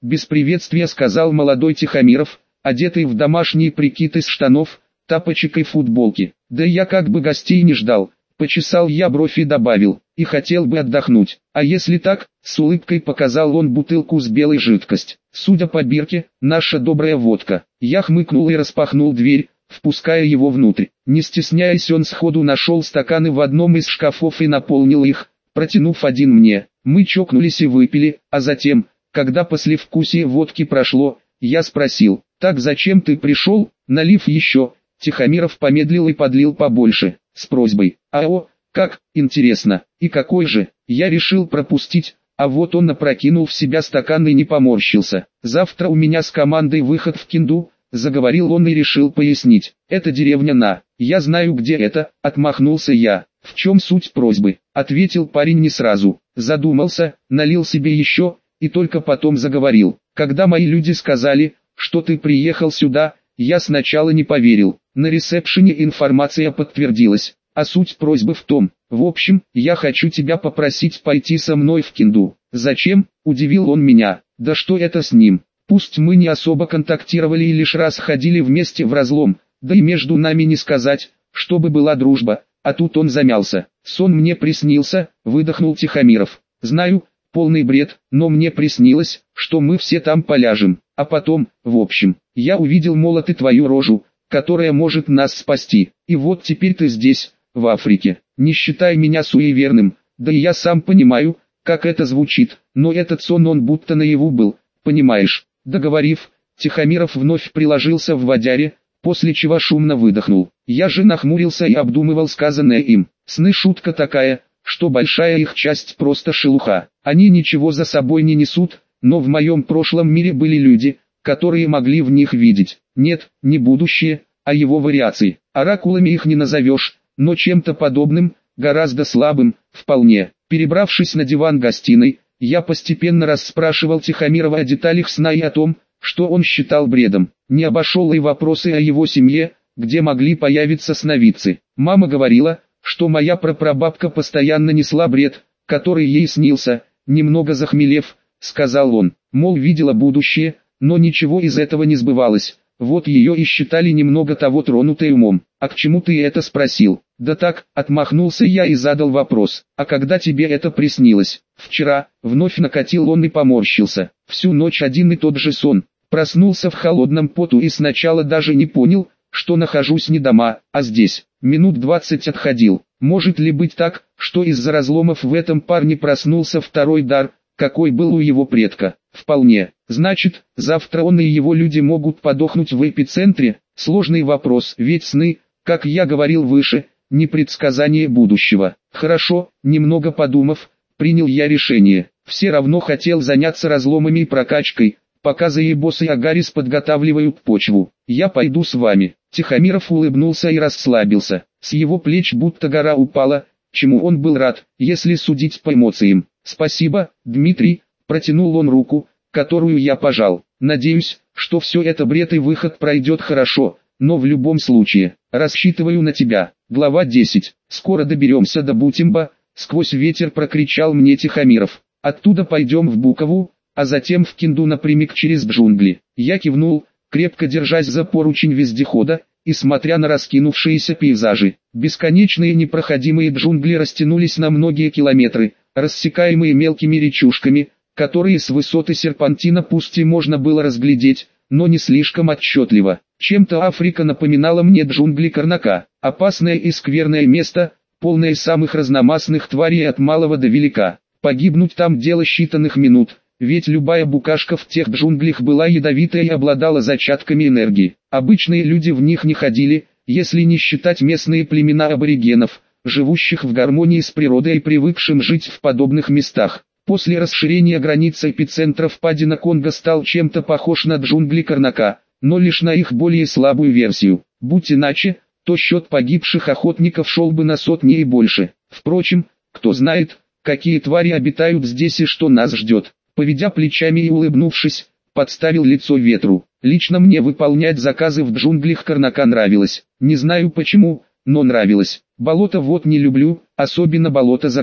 [SPEAKER 1] без приветствия сказал молодой Тихомиров, одетый в домашний прикид из штанов, тапочек и футболки. Да я как бы гостей не ждал, почесал я бровь и добавил, и хотел бы отдохнуть. А если так, с улыбкой показал он бутылку с белой жидкость. Судя по бирке, наша добрая водка. Я хмыкнул и распахнул дверь, впуская его внутрь. Не стесняясь, он сходу нашел стаканы в одном из шкафов и наполнил их, протянув один мне. Мы чокнулись и выпили, а затем, когда послевкусие водки прошло, я спросил, так зачем ты пришел, налив еще? Тихомиров помедлил и подлил побольше, с просьбой, а о, как, интересно, и какой же, я решил пропустить, а вот он опрокинул в себя стакан и не поморщился. Завтра у меня с командой выход в Кинду, заговорил он и решил пояснить, это деревня На, я знаю где это, отмахнулся я. В чем суть просьбы, ответил парень не сразу, задумался, налил себе еще, и только потом заговорил. Когда мои люди сказали, что ты приехал сюда, я сначала не поверил, на ресепшене информация подтвердилась, а суть просьбы в том, в общем, я хочу тебя попросить пойти со мной в Кинду. Зачем, удивил он меня, да что это с ним, пусть мы не особо контактировали и лишь раз ходили вместе в разлом, да и между нами не сказать, чтобы была дружба. А тут он замялся. Сон мне приснился, выдохнул Тихомиров. Знаю, полный бред, но мне приснилось, что мы все там поляжем. А потом, в общем, я увидел молот и твою рожу, которая может нас спасти. И вот теперь ты здесь, в Африке. Не считай меня суеверным, да и я сам понимаю, как это звучит, но этот сон он будто наяву был, понимаешь. Договорив, Тихомиров вновь приложился в водяре, после чего шумно выдохнул. Я же нахмурился и обдумывал сказанное им. Сны шутка такая, что большая их часть просто шелуха. Они ничего за собой не несут, но в моем прошлом мире были люди, которые могли в них видеть. Нет, не будущее, а его вариации. Оракулами их не назовешь, но чем-то подобным, гораздо слабым, вполне. Перебравшись на диван гостиной, я постепенно расспрашивал Тихомирова о деталях сна и о том, что он считал бредом. Не обошел и вопросы о его семье, где могли появиться сновидцы. Мама говорила, что моя прапрабабка постоянно несла бред, который ей снился, немного захмелев, сказал он, мол видела будущее, но ничего из этого не сбывалось. Вот ее и считали немного того тронутой умом. А к чему ты это спросил? Да так, отмахнулся я и задал вопрос. А когда тебе это приснилось? Вчера, вновь накатил он и поморщился. Всю ночь один и тот же сон. Проснулся в холодном поту и сначала даже не понял, что нахожусь не дома, а здесь. Минут двадцать отходил. Может ли быть так, что из-за разломов в этом парне проснулся второй дар, какой был у его предка? Вполне. Значит, завтра он и его люди могут подохнуть в эпицентре? Сложный вопрос, ведь сны, как я говорил выше, не предсказание будущего. Хорошо, немного подумав, принял я решение. Все равно хотел заняться разломами и прокачкой, пока Заебос и Агарис подготавливают почву. Я пойду с вами. Тихомиров улыбнулся и расслабился. С его плеч будто гора упала, чему он был рад, если судить по эмоциям. Спасибо, Дмитрий, протянул он руку, которую я пожал. Надеюсь, что все это бред и выход пройдет хорошо, но в любом случае, рассчитываю на тебя. Глава десять. Скоро доберемся до Бутимба, сквозь ветер прокричал мне Тихомиров. Оттуда пойдем в Букову, а затем в Кинду напрямик через джунгли. Я кивнул, крепко держась за поручень вездехода, и смотря на раскинувшиеся пейзажи. Бесконечные непроходимые джунгли растянулись на многие километры, рассекаемые мелкими речушками, которые с высоты серпантина пусть и можно было разглядеть, но не слишком отчетливо. Чем-то Африка напоминала мне джунгли Карнака, опасное и скверное место, полное самых разномастных тварей от малого до велика. Погибнуть там дело считанных минут, ведь любая букашка в тех джунглях была ядовитая и обладала зачатками энергии. Обычные люди в них не ходили, если не считать местные племена аборигенов, живущих в гармонии с природой и привыкшим жить в подобных местах. После расширения границ эпицентра впадина Конго стал чем-то похож на джунгли Карнака, но лишь на их более слабую версию. Будь иначе, то счет погибших охотников шел бы на сотни и больше. Впрочем, кто знает, какие твари обитают здесь и что нас ждет. Поведя плечами и улыбнувшись, подставил лицо ветру. Лично мне выполнять заказы в джунглях Карнака нравилось. Не знаю почему, но нравилось. Болото вот не люблю, особенно болото Зарзи,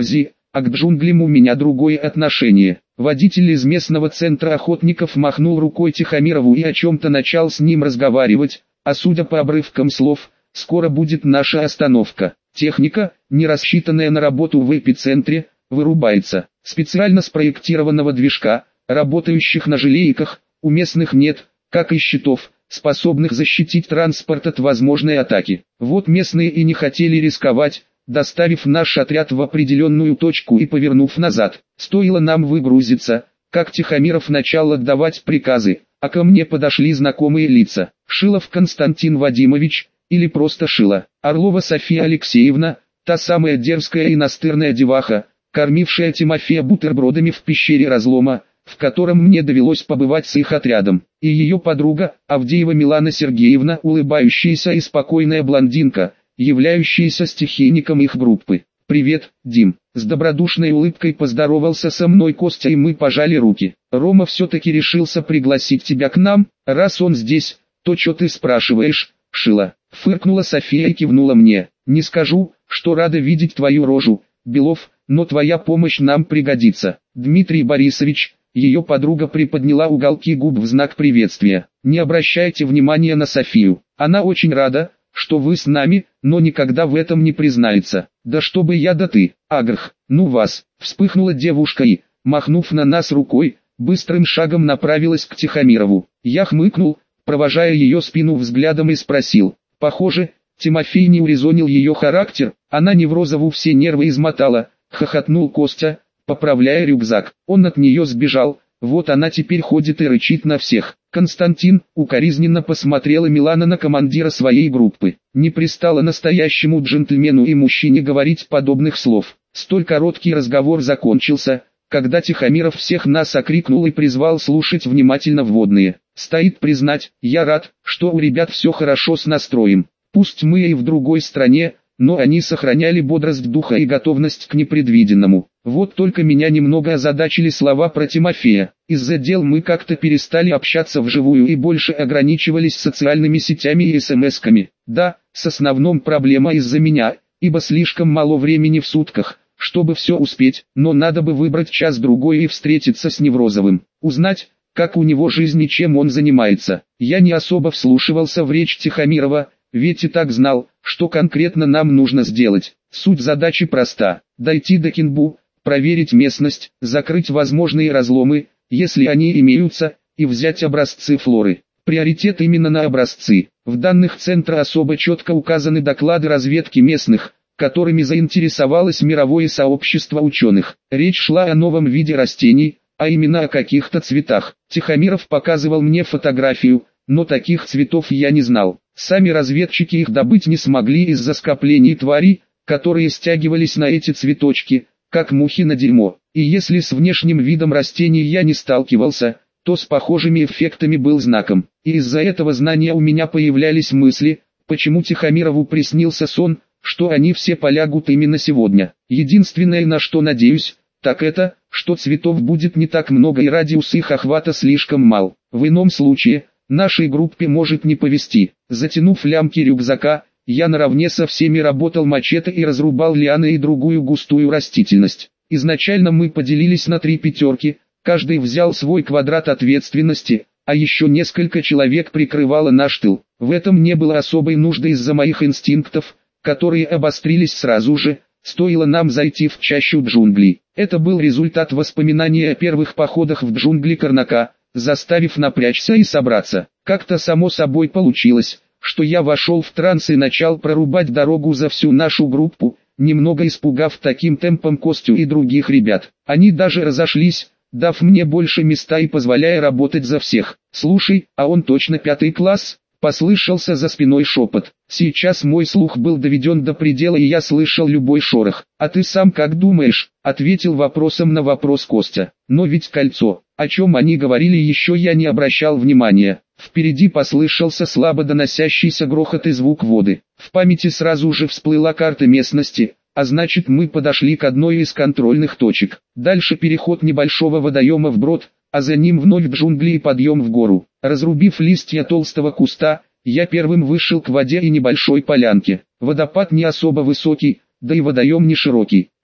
[SPEAKER 1] а к джунглям у меня другое отношение. Водитель из местного центра охотников махнул рукой Тихомирову и о чем-то начал с ним разговаривать, а судя по обрывкам слов, скоро будет наша остановка. Техника, не рассчитанная на работу в эпицентре, вырубается. Специально спроектированного движка, работающих на желейках, у местных нет, как и щитов, способных защитить транспорт от возможной атаки. Вот местные и не хотели рисковать, доставив наш отряд в определенную точку и повернув назад. Стоило нам выгрузиться, как Тихомиров начал отдавать приказы, а ко мне подошли знакомые лица. Шилов Константин Вадимович, или просто Шила. Орлова София Алексеевна, та самая дерзкая и настырная деваха, кормившая Тимофея бутербродами в пещере разлома, в котором мне довелось побывать с их отрядом, и ее подруга, Авдеева Милана Сергеевна, улыбающаяся и спокойная блондинка, являющаяся стихийником их группы. «Привет, Дим!» С добродушной улыбкой поздоровался со мной Костя, и мы пожали руки. «Рома все-таки решился пригласить тебя к нам, раз он здесь, то что ты спрашиваешь, Шила?» Фыркнула София и кивнула мне. «Не скажу, что рада видеть твою рожу, Белов, но твоя помощь нам пригодится. Дмитрий Борисович». Ее подруга приподняла уголки губ в знак приветствия. «Не обращайте внимания на Софию. Она очень рада, что вы с нами, но никогда в этом не признается. Да чтобы я да ты, агрх, ну вас!» Вспыхнула девушка и, махнув на нас рукой, быстрым шагом направилась к Тихомирову. Я хмыкнул, провожая ее спину взглядом, и спросил. Похоже, Тимофей не урезонил ее характер, она неврозову все нервы измотала, хохотнул Костя, поправляя рюкзак. Он от нее сбежал, вот она теперь ходит и рычит на всех. Константин укоризненно посмотрела Милана на командира своей группы. Не пристало настоящему джентльмену и мужчине говорить подобных слов. Столь короткий разговор закончился, когда Тихомиров всех нас окрикнул и призвал слушать внимательно вводные. Стоит признать, я рад, что у ребят все хорошо с настроем. Пусть мы и в другой стране, но они сохраняли бодрость духа и готовность к непредвиденному. Вот только меня немного озадачили слова про Тимофея. Из-за дел мы как-то перестали общаться вживую и больше ограничивались социальными сетями и смс-ками. Да, с основным проблема из-за меня, ибо слишком мало времени в сутках, чтобы все успеть, но надо бы выбрать час-другой и встретиться с Неврозовым. Узнать, как у него жизнь и чем он занимается. Я не особо вслушивался в речь Тихомирова, ведь и так знал, что конкретно нам нужно сделать. Суть задачи проста: дойти до Кинбу, проверить местность, закрыть возможные разломы, если они имеются, и взять образцы флоры. Приоритет именно на образцы. В данных центра особо четко указаны доклады разведки местных, которыми заинтересовалось мировое сообщество ученых. Речь шла о новом виде растений, а именно о каких-то цветах. Тихомиров показывал мне фотографию, но таких цветов я не знал. Сами разведчики их добыть не смогли из-за скоплений тварей, которые стягивались на эти цветочки, как мухи на дерьмо. И если с внешним видом растений я не сталкивался, то с похожими эффектами был знаком. И из-за этого знания у меня появлялись мысли, почему Тихомирову приснился сон, что они все полягут именно сегодня. Единственное, на что надеюсь, так это, что цветов будет не так много и радиус их охвата слишком мал. В ином случае, нашей группе может не повезти. Затянув лямки рюкзака, я наравне со всеми работал мачете и разрубал лианы и другую густую растительность. Изначально мы поделились на три пятерки, каждый взял свой квадрат ответственности, а еще несколько человек прикрывало наш тыл. В этом не было особой нужды из-за моих инстинктов, которые обострились сразу же, стоило нам зайти в чащу джунглей. Это был результат воспоминания о первых походах в джунгли Карнака, заставив напрячься и собраться. Как-то само собой получилось, что я вошел в транс и начал прорубать дорогу за всю нашу группу, немного испугав таким темпом Костю и других ребят. Они даже разошлись, дав мне больше места и позволяя работать за всех. «Слушай, а он точно пятый класс?» Послышался за спиной шепот. Сейчас мой слух был доведен до предела, и я слышал любой шорох. «А ты сам как думаешь?» — ответил вопросом на вопрос Костя. «Но ведь кольцо». О чем они говорили еще я не обращал внимания. Впереди послышался слабо доносящийся грохот и звук воды. В памяти сразу же всплыла карта местности, а значит мы подошли к одной из контрольных точек. Дальше переход небольшого водоема вброд, а за ним вновь джунгли и подъем в гору. Разрубив листья толстого куста, я первым вышел к воде и небольшой полянке. Водопад не особо высокий, да и водоем не широкий.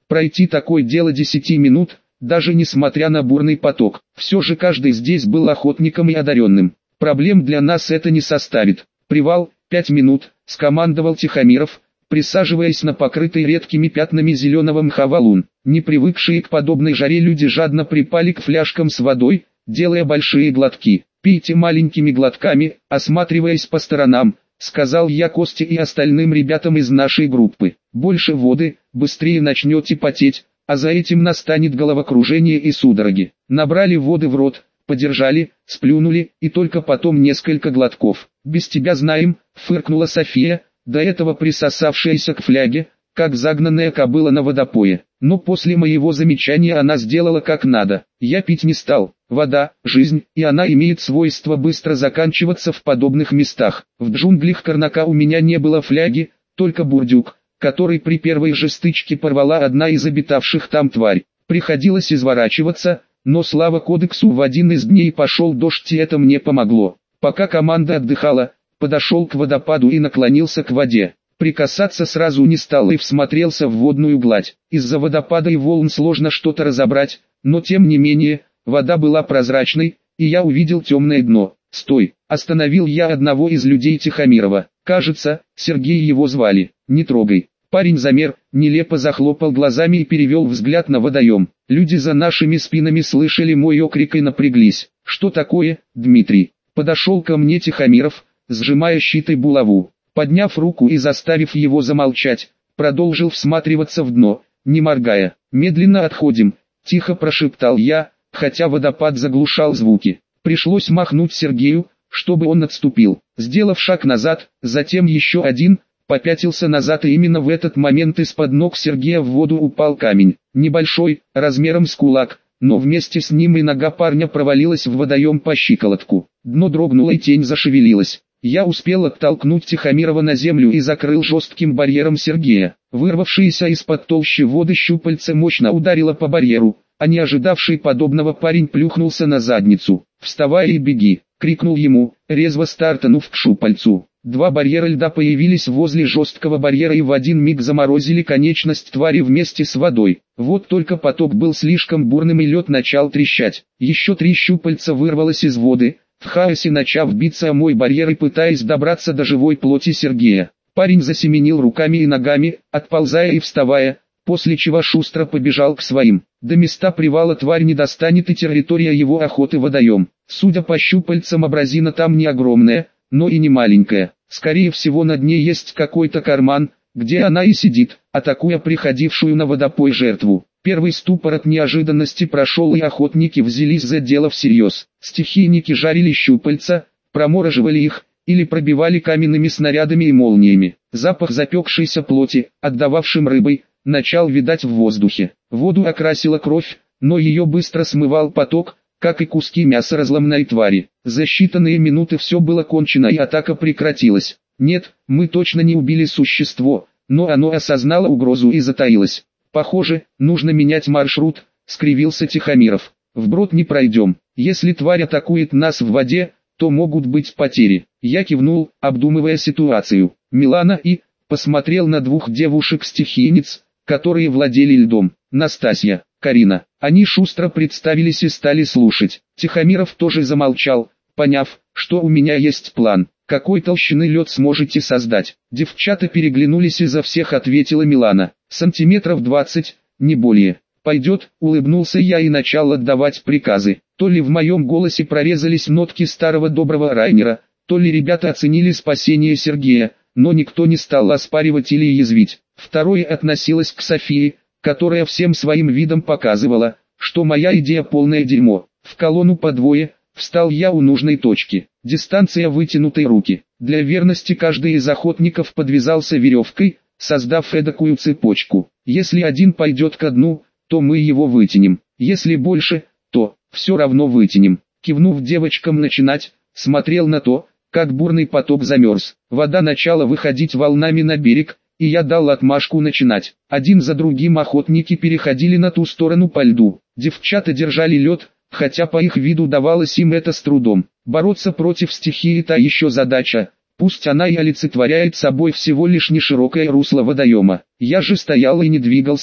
[SPEAKER 1] Пройти такое дело десяти минут, даже несмотря на бурный поток. Все же каждый здесь был охотником и одаренным. Проблем для нас это не составит. Привал, пять минут, скомандовал Тихомиров, присаживаясь на покрытый редкими пятнами зеленого мха валун. Не привыкшие к подобной жаре люди жадно припали к фляжкам с водой, делая большие глотки. «Пейте маленькими глотками, осматриваясь по сторонам», — сказал я Косте и остальным ребятам из нашей группы. «Больше воды, быстрее начнете потеть, а за этим настанет головокружение и судороги». Набрали воды в рот, подержали, сплюнули, и только потом несколько глотков. «Без тебя знаем», — фыркнула София, до этого присосавшаяся к фляге, как загнанная кобыла на водопое. Но после моего замечания она сделала как надо. Я пить не стал. Вода – жизнь, и она имеет свойство быстро заканчиваться в подобных местах. В джунглях Карнака у меня не было фляги, только бурдюк, который при первой же стычке порвала одна из обитавших там тварь. Приходилось изворачиваться, но слава кодексу, в один из дней пошел дождь, и это мне помогло. Пока команда отдыхала, подошел к водопаду и наклонился к воде. Прикасаться сразу не стал и всмотрелся в водную гладь. Из-за водопада и волн сложно что-то разобрать, но тем не менее, вода была прозрачной, и я увидел темное дно. «Стой!» – остановил я одного из людей Тихомирова. Кажется, Сергей его звали. «Не трогай». Парень замер, нелепо захлопал глазами и перевел взгляд на водоем. Люди за нашими спинами слышали мой окрик и напряглись. «Что такое, Дмитрий?» Подошел ко мне Тихомиров, сжимая щит и булаву. Подняв руку и заставив его замолчать, продолжил всматриваться в дно, не моргая. «Медленно отходим», – тихо прошептал я, хотя водопад заглушал звуки. Пришлось махнуть Сергею, чтобы он отступил. Сделав шаг назад, затем еще один, попятился назад, и именно в этот момент из-под ног Сергея в воду упал камень. Небольшой, размером с кулак, но вместе с ним и нога парня провалилась в водоем по щиколотку. Дно дрогнуло и тень зашевелилась. Я успел оттолкнуть Тихомирова на землю и закрыл жестким барьером Сергея. Вырвавшиеся из-под толщи воды щупальце мощно ударило по барьеру, а не ожидавший подобного парень плюхнулся на задницу. «Вставай и беги!» — крикнул ему, резво стартанув к щупальцу. Два барьера льда появились возле жесткого барьера и в один миг заморозили конечность твари вместе с водой. Вот только поток был слишком бурным, и лед начал трещать. Еще три щупальца вырвалось из воды, в хаосе начав биться о мой барьер и пытаясь добраться до живой плоти Сергея. Парень засеменил руками и ногами, отползая и вставая, после чего шустро побежал к своим. До места привала тварь не достанет, и территория его охоты водоем. Судя по щупальцам, абразина там не огромная, но и не маленькая. Скорее всего, на дне есть какой-то карман, где она и сидит, атакуя приходившую на водопой жертву. Первый ступор от неожиданности прошел, и охотники взялись за дело всерьез. Стихийники жарили щупальца, промораживали их, или пробивали каменными снарядами и молниями. Запах запекшейся плоти, отдававшим рыбой, начал витать в воздухе. Воду окрасила кровь, но ее быстро смывал поток, как и куски мяса разломной твари. За считанные минуты все было кончено, и атака прекратилась. Нет, мы точно не убили существо, но оно осознало угрозу и затаилось. «Похоже, нужно менять маршрут», — скривился Тихомиров. «Вброд не пройдем. Если тварь атакует нас в воде, то могут быть потери». Я кивнул, обдумывая ситуацию. Милана и... посмотрел на двух девушек-стихийниц, которые владели льдом. Настасья, Карина. Они шустро представились и стали слушать. Тихомиров тоже замолчал, поняв, что у меня есть план. «Какой толщины лед сможете создать?» Девчата переглянулись, и за всех ответила Милана. «Сантиметров двадцать, не более». «Пойдет», — улыбнулся я и начал отдавать приказы. То ли в моем голосе прорезались нотки старого доброго Райнера, то ли ребята оценили спасение Сергея, но никто не стал оспаривать или язвить. Второе относилось к Софии, которая всем своим видом показывала, что моя идея полное дерьмо. В колонну по двое, встал я у нужной точки. Дистанция, вытянутые руки. Для верности каждый из охотников подвязался веревкой, создав эдакую цепочку. Если один пойдет ко дну, то мы его вытянем. Если больше, то все равно вытянем. Кивнув девочкам начинать, смотрел на то, как бурный поток замерз. Вода начала выходить волнами на берег, и я дал отмашку начинать. Один за другим охотники переходили на ту сторону по льду. Девчата держали лед, хотя по их виду давалось им это с трудом. Бороться против стихии — та еще задача, пусть она и олицетворяет собой всего лишь неширокое русло водоема. Я же стоял и не двигался,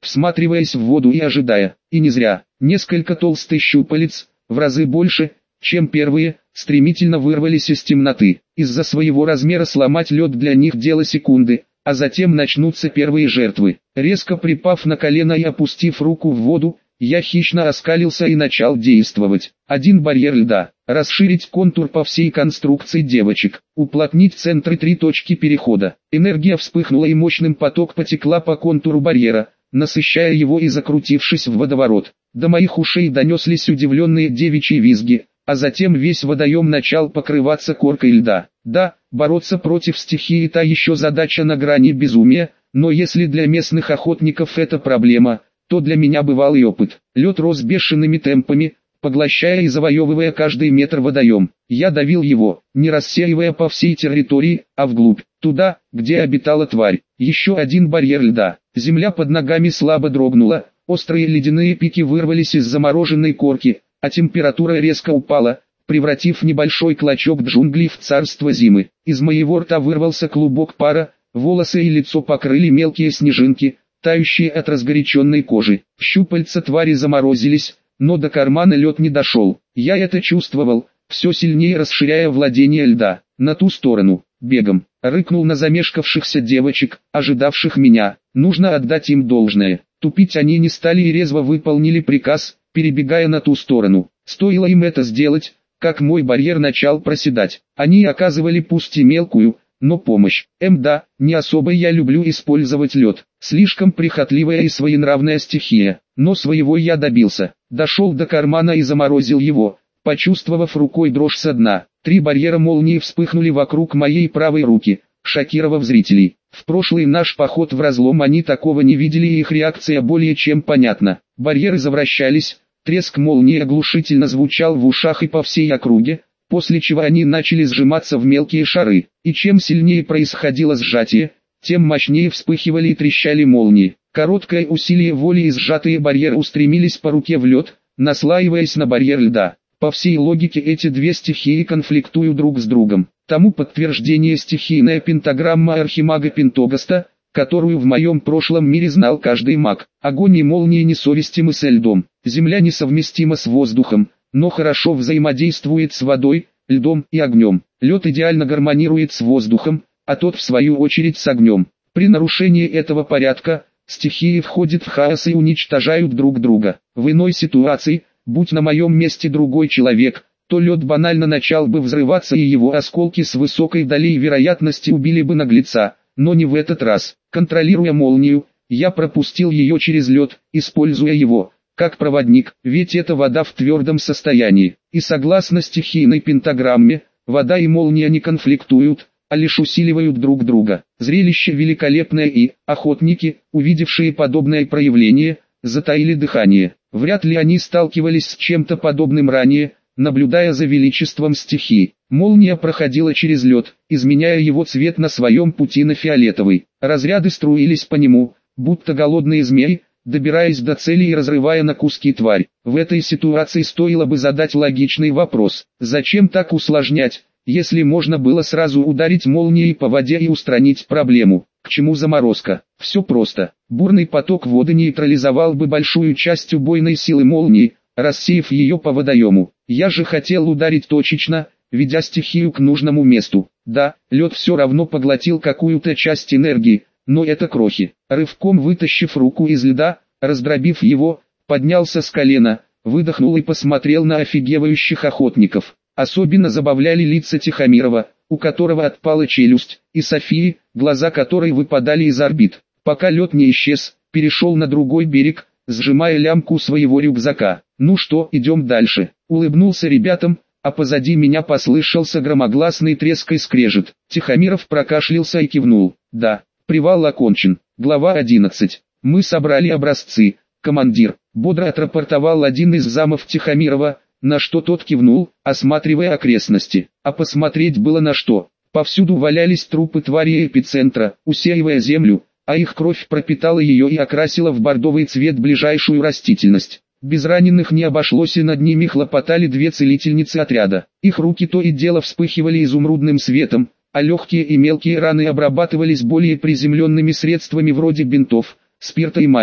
[SPEAKER 1] всматриваясь в воду и ожидая. И не зря. Несколько толстых щупалец, в разы больше, чем первые, стремительно вырвались из темноты. Из-за своего размера сломать лед для них дело секунды, а затем начнутся первые жертвы. Резко припав на колено и опустив руку в воду, я хищно оскалился и начал действовать. Один барьер льда. Расширить контур по всей конструкции девочек. Уплотнить центры три точки перехода. Энергия вспыхнула и мощным поток потекла по контуру барьера, насыщая его и закрутившись в водоворот. До моих ушей донеслись удивленные девичьи визги, а затем весь водоем начал покрываться коркой льда. Да, бороться против стихии та еще задача на грани безумия, но если для местных охотников это проблема, то для меня бывалый опыт. Лед рос бешеными темпами, поглощая и завоевывая каждый метр водоем. Я давил его, не рассеивая по всей территории, а вглубь, туда, где обитала тварь. Еще один барьер льда. Земля под ногами слабо дрогнула, острые ледяные пики вырвались из замороженной корки, а температура резко упала, превратив небольшой клочок джунглей в царство зимы. Из моего рта вырвался клубок пара, волосы и лицо покрыли мелкие снежинки, тающие от разгоряченной кожи. Щупальца твари заморозились, но до кармана лед не дошел. Я это чувствовал, все сильнее расширяя владение льда. На ту сторону, бегом, рыкнул на замешкавшихся девочек, ожидавших меня. Нужно отдать им должное. Тупить они не стали и резво выполнили приказ, перебегая на ту сторону. Стоило им это сделать, как мой барьер начал проседать. Они оказывали пусть и мелкую, но помощь. Эм да, не особо я люблю использовать лед. Слишком прихотливая и своенравная стихия. Но своего я добился. Дошел до кармана и заморозил его, почувствовав рукой дрожь со дна. Три барьера молнии вспыхнули вокруг моей правой руки, шокировав зрителей. В прошлый наш поход в разлом они такого не видели и их реакция более чем понятна. Барьеры завращались, треск молнии оглушительно звучал в ушах и по всей округе, после чего они начали сжиматься в мелкие шары. И чем сильнее происходило сжатие, тем мощнее вспыхивали и трещали молнии. Короткое усилие воли и сжатые барьеры устремились по руке в лед, наслаиваясь на барьер льда. По всей логике эти две стихии конфликтуют друг с другом. Тому подтверждение стихийная пентаграмма архимага Пентогаста, которую в моем прошлом мире знал каждый маг. Огонь и молнии несовместимы со льдом. Земля несовместима с воздухом, но хорошо взаимодействует с водой, льдом и огнем. Лед идеально гармонирует с воздухом, а тот в свою очередь с огнем. При нарушении этого порядка, стихии входят в хаос и уничтожают друг друга. В иной ситуации, будь на моем месте другой человек, то лед банально начал бы взрываться и его осколки с высокой долей вероятности убили бы наглеца, но не в этот раз. Контролируя молнию, я пропустил ее через лед, используя его как проводник, ведь это вода в твердом состоянии. И согласно стихийной пентаграмме, вода и молния не конфликтуют, а лишь усиливают друг друга. Зрелище великолепное и охотники, увидевшие подобное проявление, затаили дыхание. Вряд ли они сталкивались с чем-то подобным ранее, наблюдая за величеством стихии. Молния проходила через лед, изменяя его цвет на своем пути на фиолетовый. Разряды струились по нему, будто голодные змеи, добираясь до цели и разрывая на куски тварь. В этой ситуации стоило бы задать логичный вопрос: зачем так усложнять, если можно было сразу ударить молнией по воде и устранить проблему? К чему заморозка? Все просто. Бурный поток воды нейтрализовал бы большую часть убойной силы молнии, рассеяв ее по водоему. Я же хотел ударить точечно, ведя стихию к нужному месту. Да, лед все равно поглотил какую-то часть энергии, но это крохи. Рывком вытащив руку из льда, раздробив его, поднялся с колена, выдохнул и посмотрел на офигевающих охотников. Особенно забавляли лица Тихомирова, у которого отпала челюсть, и Софии, глаза которой выпадали из орбит. Пока лед не исчез, перешел на другой берег, сжимая лямку своего рюкзака. «Ну что, идем дальше?» Улыбнулся ребятам, а позади меня послышался громогласный треск и скрежет. Тихомиров прокашлялся и кивнул. «Да, привал окончен». Глава одиннадцать. «Мы собрали образцы, командир», — бодро отрапортовал один из замов Тихомирова, на что тот кивнул, осматривая окрестности. А посмотреть было на что. Повсюду валялись трупы тварей эпицентра, усеивая землю, а их кровь пропитала ее и окрасила в бордовый цвет ближайшую растительность. Без раненых не обошлось, и над ними хлопотали две целительницы отряда. Их руки то и дело вспыхивали изумрудным светом, а легкие и мелкие раны обрабатывались более приземленными средствами вроде бинтов, спирта и мазей.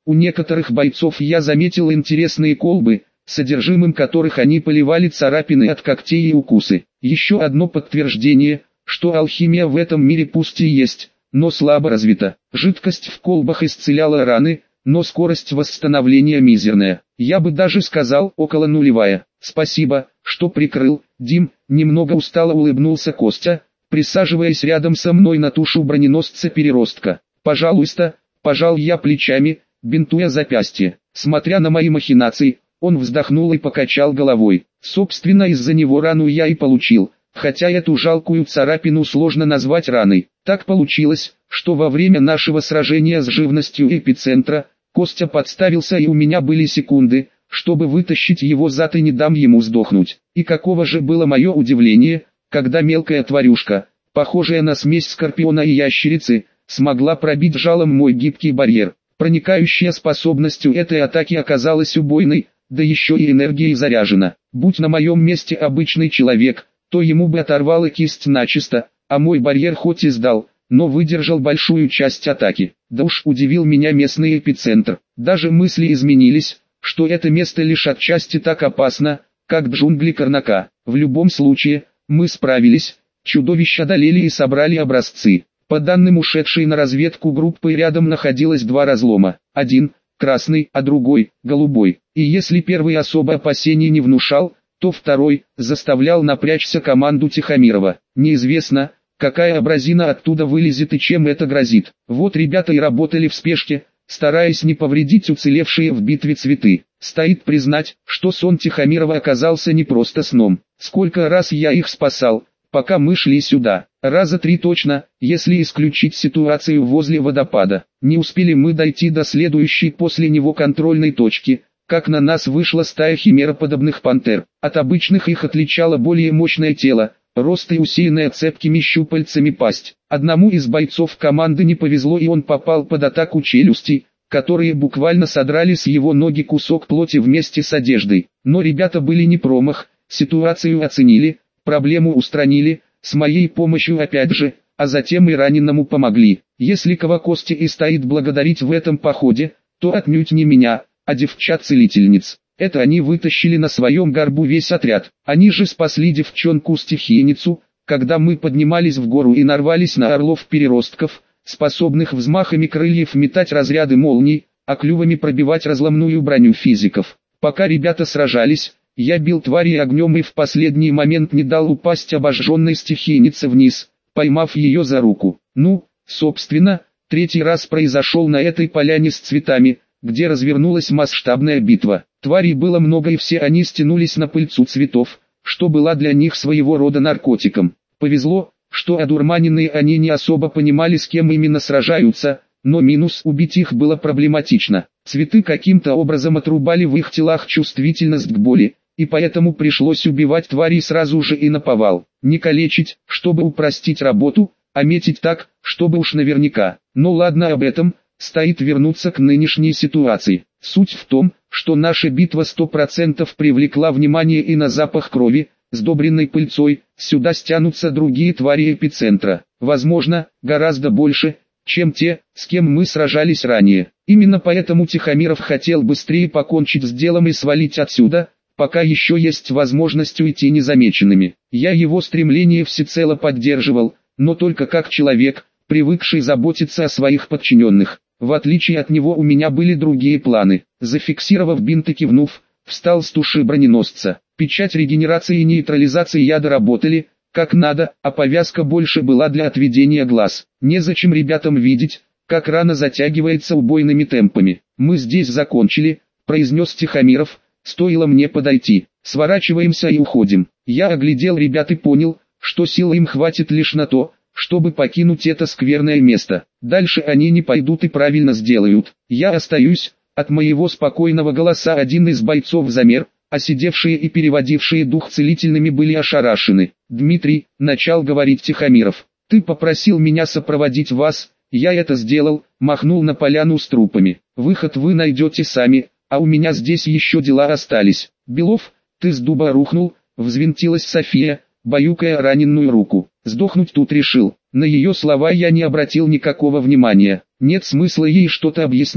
[SPEAKER 1] У некоторых бойцов я заметил интересные колбы, содержимым которых они поливали царапины от когтей и укусы. Еще одно подтверждение, что алхимия в этом мире пусть и есть, но слабо развита. Жидкость в колбах исцеляла раны, но скорость восстановления мизерная. Я бы даже сказал, около нулевая. Спасибо, что прикрыл, Дим, немного устало улыбнулся Костя, присаживаясь рядом со мной на тушу броненосца-переростка. Пожалуйста, пожал я плечами, бинтуя запястье. Смотря на мои махинации, он вздохнул и покачал головой. Собственно, из-за него рану я и получил, хотя эту жалкую царапину сложно назвать раной. Так получилось, что во время нашего сражения с живностью эпицентра, Костя подставился и у меня были секунды, чтобы вытащить его зад и не дам ему сдохнуть. И каково же было мое удивление, когда мелкая тварюшка, похожая на смесь скорпиона и ящерицы, смогла пробить жалом мой гибкий барьер. Проникающая способностью этой атаки оказалась убойной, да еще и энергией заряжена. Будь на моем месте обычный человек, то ему бы оторвало кисть начисто, а мой барьер хоть и сдал, но выдержал большую часть атаки. Да уж удивил меня местный эпицентр. Даже мысли изменились, что это место лишь отчасти так опасно, как джунгли Карнака. В любом случае, мы справились, чудовища одолели и собрали образцы. По данным ушедшей на разведку группы, рядом находилось два разлома. Один – красный, а другой – голубой. И если первый особо опасений не внушал, то второй заставлял напрячься команду Тихомирова. Неизвестно, какая абразина оттуда вылезет и чем это грозит. Вот ребята и работали в спешке, стараясь не повредить уцелевшие в битве цветы. Стоит признать, что сон Тихомирова оказался не просто сном. Сколько раз я их спасал, пока мы шли сюда. Раза три точно, если исключить ситуацию возле водопада. Не успели мы дойти до следующей после него контрольной точки, как на нас вышла стая химероподобных пантер. От обычных их отличало более мощное тело, рост и усеянная цепкими щупальцами пасть. Одному из бойцов команды не повезло, и он попал под атаку челюстей, которые буквально содрали с его ноги кусок плоти вместе с одеждой. Но ребята были не промах, ситуацию оценили, проблему устранили, с моей помощью опять же, а затем и раненому помогли. Если кого Костя и стоит благодарить в этом походе, то отнюдь не меня, а девчат-целительниц. Это они вытащили на своем горбу весь отряд. Они же спасли девчонку-стихийницу, когда мы поднимались в гору и нарвались на орлов-переростков, способных взмахами крыльев метать разряды молний, а клювами пробивать разломную броню физиков. Пока ребята сражались, я бил твари огнем и в последний момент не дал упасть обожженной стихийнице вниз, поймав ее за руку. Ну, собственно, третий раз произошел на этой поляне с цветами, где развернулась масштабная битва. Тварей было много, и все они стянулись на пыльцу цветов, что была для них своего рода наркотиком. Повезло, что одурманенные они не особо понимали, с кем именно сражаются, но минус — убить их было проблематично. Цветы каким-то образом отрубали в их телах чувствительность к боли, и поэтому пришлось убивать тварей сразу же и наповал. Не калечить, чтобы упростить работу, а метить так, чтобы уж наверняка. Но ладно об этом, стоит вернуться к нынешней ситуации. Суть в том, что наша битва сто процентов привлекла внимание, и на запах крови, сдобренной пыльцой, сюда стянутся другие твари эпицентра. Возможно, гораздо больше, чем те, с кем мы сражались ранее. Именно поэтому Тихомиров хотел быстрее покончить с делом и свалить отсюда, пока еще есть возможность уйти незамеченными. Я его стремление всецело поддерживал, но только как человек, привыкший заботиться о своих подчиненных. В отличие от него у меня были другие планы. Зафиксировав бинт и кивнув, встал с туши броненосца. Печать регенерации и нейтрализации яда работали, как надо, а повязка больше была для отведения глаз. Незачем ребятам видеть, как рана затягивается убойными темпами. «Мы здесь закончили», — произнес Тихомиров, стоило мне подойти. «Сворачиваемся и уходим». Я оглядел ребят и понял, что сил им хватит лишь на то, чтобы покинуть это скверное место. Дальше они не пойдут и правильно сделают. Я остаюсь. От моего спокойного голоса один из бойцов замер, а сидевшие и переводившие дух целительными были ошарашены. «Дмитрий», — начал говорить Тихомиров, — «ты попросил меня сопроводить вас, я это сделал», махнул на поляну с трупами. «Выход вы найдете сами, а у меня здесь еще дела остались». «Белов, ты с дуба рухнул», — взвинтилась София, баюкая раненую руку. «Сдохнуть тут решил». На ее слова я не обратил никакого внимания. Нет смысла ей что-то объяснять,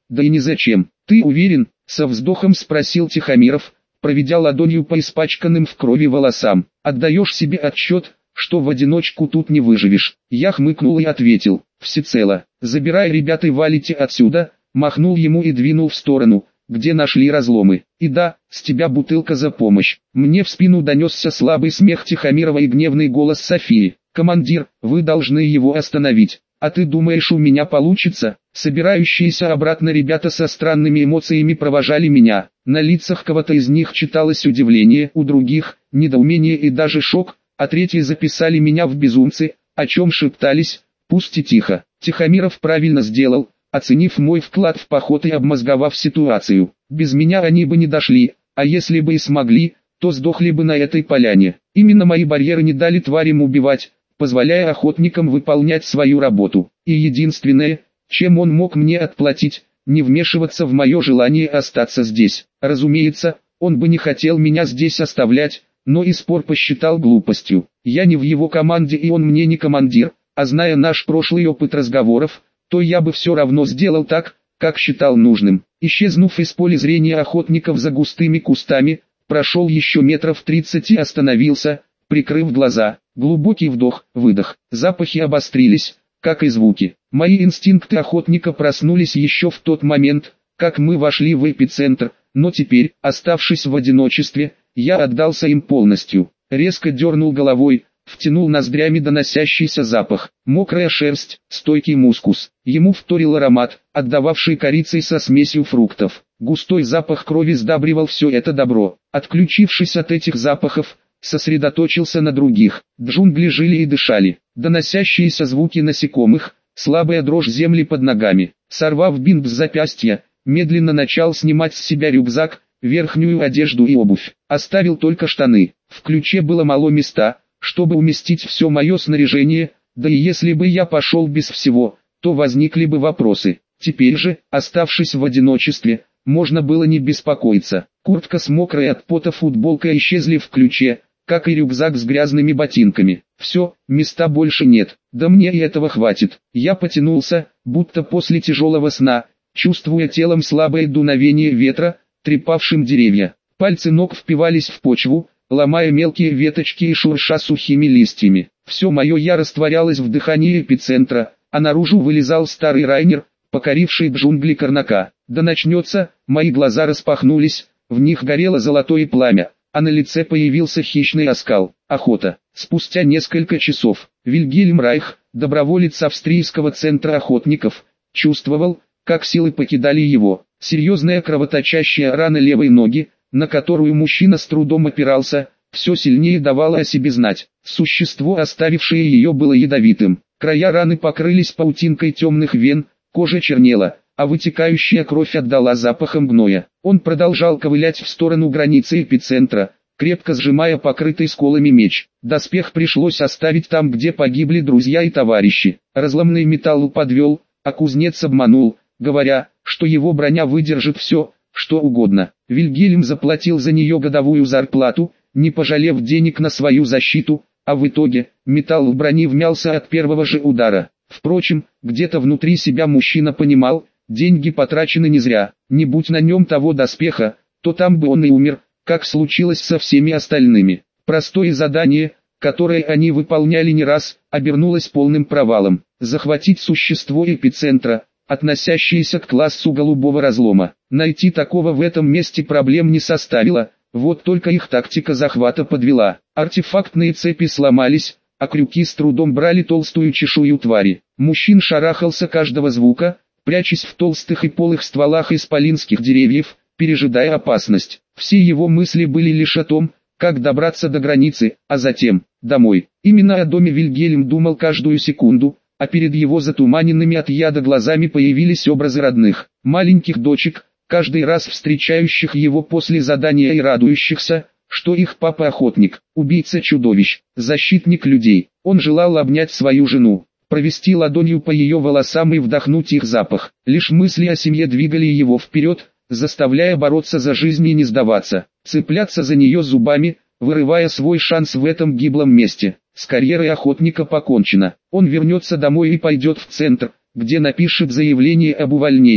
[SPEAKER 1] да и не зачем. Ты уверен? Со вздохом спросил Тихомиров, проведя ладонью по испачканным в крови волосам. Отдаешь себе отчет, что в одиночку тут не выживешь? Я хмыкнул и ответил, всецело. Забирай ребят и валите отсюда, махнул ему и двинул в сторону, где нашли разломы. И да, с тебя бутылка за помощь. Мне в спину донесся слабый смех Тихомирова и гневный голос Софии. Командир, вы должны его остановить. А ты думаешь, у меня получится? Собирающиеся обратно ребята со странными эмоциями провожали меня. На лицах кого-то из них читалось удивление, у других – недоумение и даже шок, а третьи записали меня в безумцы, о чем шептались, пусть и тихо. Тихомиров правильно сделал, оценив мой вклад в поход и обмозговав ситуацию. Без меня они бы не дошли, а если бы и смогли, то сдохли бы на этой поляне. Именно мои барьеры не дали тварям убивать, позволяя охотникам выполнять свою работу. И единственное, чем он мог мне отплатить, не вмешиваться в мое желание остаться здесь. Разумеется, он бы не хотел меня здесь оставлять, но и спор посчитал глупостью. Я не в его команде и он мне не командир, а зная наш прошлый опыт разговоров, то я бы все равно сделал так, как считал нужным. Исчезнув из поля зрения охотников за густыми кустами, прошел еще метров тридцать и остановился, прикрыв глаза. Глубокий вдох, выдох. Запахи обострились, как и звуки. Мои инстинкты охотника проснулись еще в тот момент, как мы вошли в эпицентр, но теперь, оставшись в одиночестве, я отдался им полностью. Резко дернул головой, втянул ноздрями доносящийся запах. Мокрая шерсть, стойкий мускус. Ему вторил аромат, отдававший корицей со смесью фруктов. Густой запах крови сдабривал все это добро. Отключившись от этих запахов, сосредоточился на других. Джунгли жили и дышали. Доносящиеся звуки насекомых, слабая дрожь земли под ногами. Сорвав бинт с запястья, медленно начал снимать с себя рюкзак, верхнюю одежду и обувь. Оставил только штаны. В ключе было мало места, чтобы уместить все мое снаряжение, да и если бы я пошел без всего, то возникли бы вопросы. Теперь же, оставшись в одиночестве, можно было не беспокоиться. Куртка с мокрой от пота футболкой исчезли в ключе, как и рюкзак с грязными ботинками. Все, места больше нет, да мне и этого хватит. Я потянулся, будто после тяжелого сна, чувствуя телом слабое дуновение ветра, трепавшим деревья. Пальцы ног впивались в почву, ломая мелкие веточки и шурша сухими листьями. Все мое я растворялось в дыхании эпицентра, а наружу вылезал старый Райнер, покоривший джунгли Карнака. Да начнется, мои глаза распахнулись, в них горело золотое пламя, а на лице появился хищный оскал. Охота. Спустя несколько часов, Вильгельм Райх, доброволец австрийского центра охотников, чувствовал, как силы покидали его. Серьезная кровоточащая рана левой ноги, на которую мужчина с трудом опирался, все сильнее давала о себе знать. Существо, оставившее ее, было ядовитым. Края раны покрылись паутинкой темных вен, кожа чернела, а вытекающая кровь отдала запахом гноя. Он продолжал ковылять в сторону границы эпицентра, крепко сжимая покрытый сколами меч. Доспех пришлось оставить там, где погибли друзья и товарищи. Разломный металл подвел, а кузнец обманул, говоря, что его броня выдержит все, что угодно. Вильгельм заплатил за нее годовую зарплату, не пожалев денег на свою защиту, а в итоге, металл брони вмялся от первого же удара. Впрочем, где-то внутри себя мужчина понимал, деньги потрачены не зря. Не будь на нем того доспеха, то там бы он и умер, как случилось со всеми остальными. Простое задание, которое они выполняли не раз, обернулось полным провалом. Захватить существо эпицентра, относящееся к классу голубого разлома. Найти такого в этом месте проблем не составило, вот только их тактика захвата подвела. Артефактные цепи сломались, а крюки с трудом брали толстую чешую твари. Мужчин шарахался каждого звука, прячась в толстых и полых стволах исполинских деревьев, пережидая опасность. Все его мысли были лишь о том, как добраться до границы, а затем, домой. Именно о доме Вильгельм думал каждую секунду, а перед его затуманенными от яда глазами появились образы родных, маленьких дочек, каждый раз встречающих его после задания и радующихся, что их папа охотник, убийца чудовищ, защитник людей. Он желал обнять свою жену, провести ладонью по ее волосам и вдохнуть их запах. Лишь мысли о семье двигали его вперед, заставляя бороться за жизнь и не сдаваться, цепляться за нее зубами, вырывая свой шанс в этом гиблом месте. С карьерой охотника покончено. Он вернется домой и пойдет в центр, где напишет заявление об увольнении.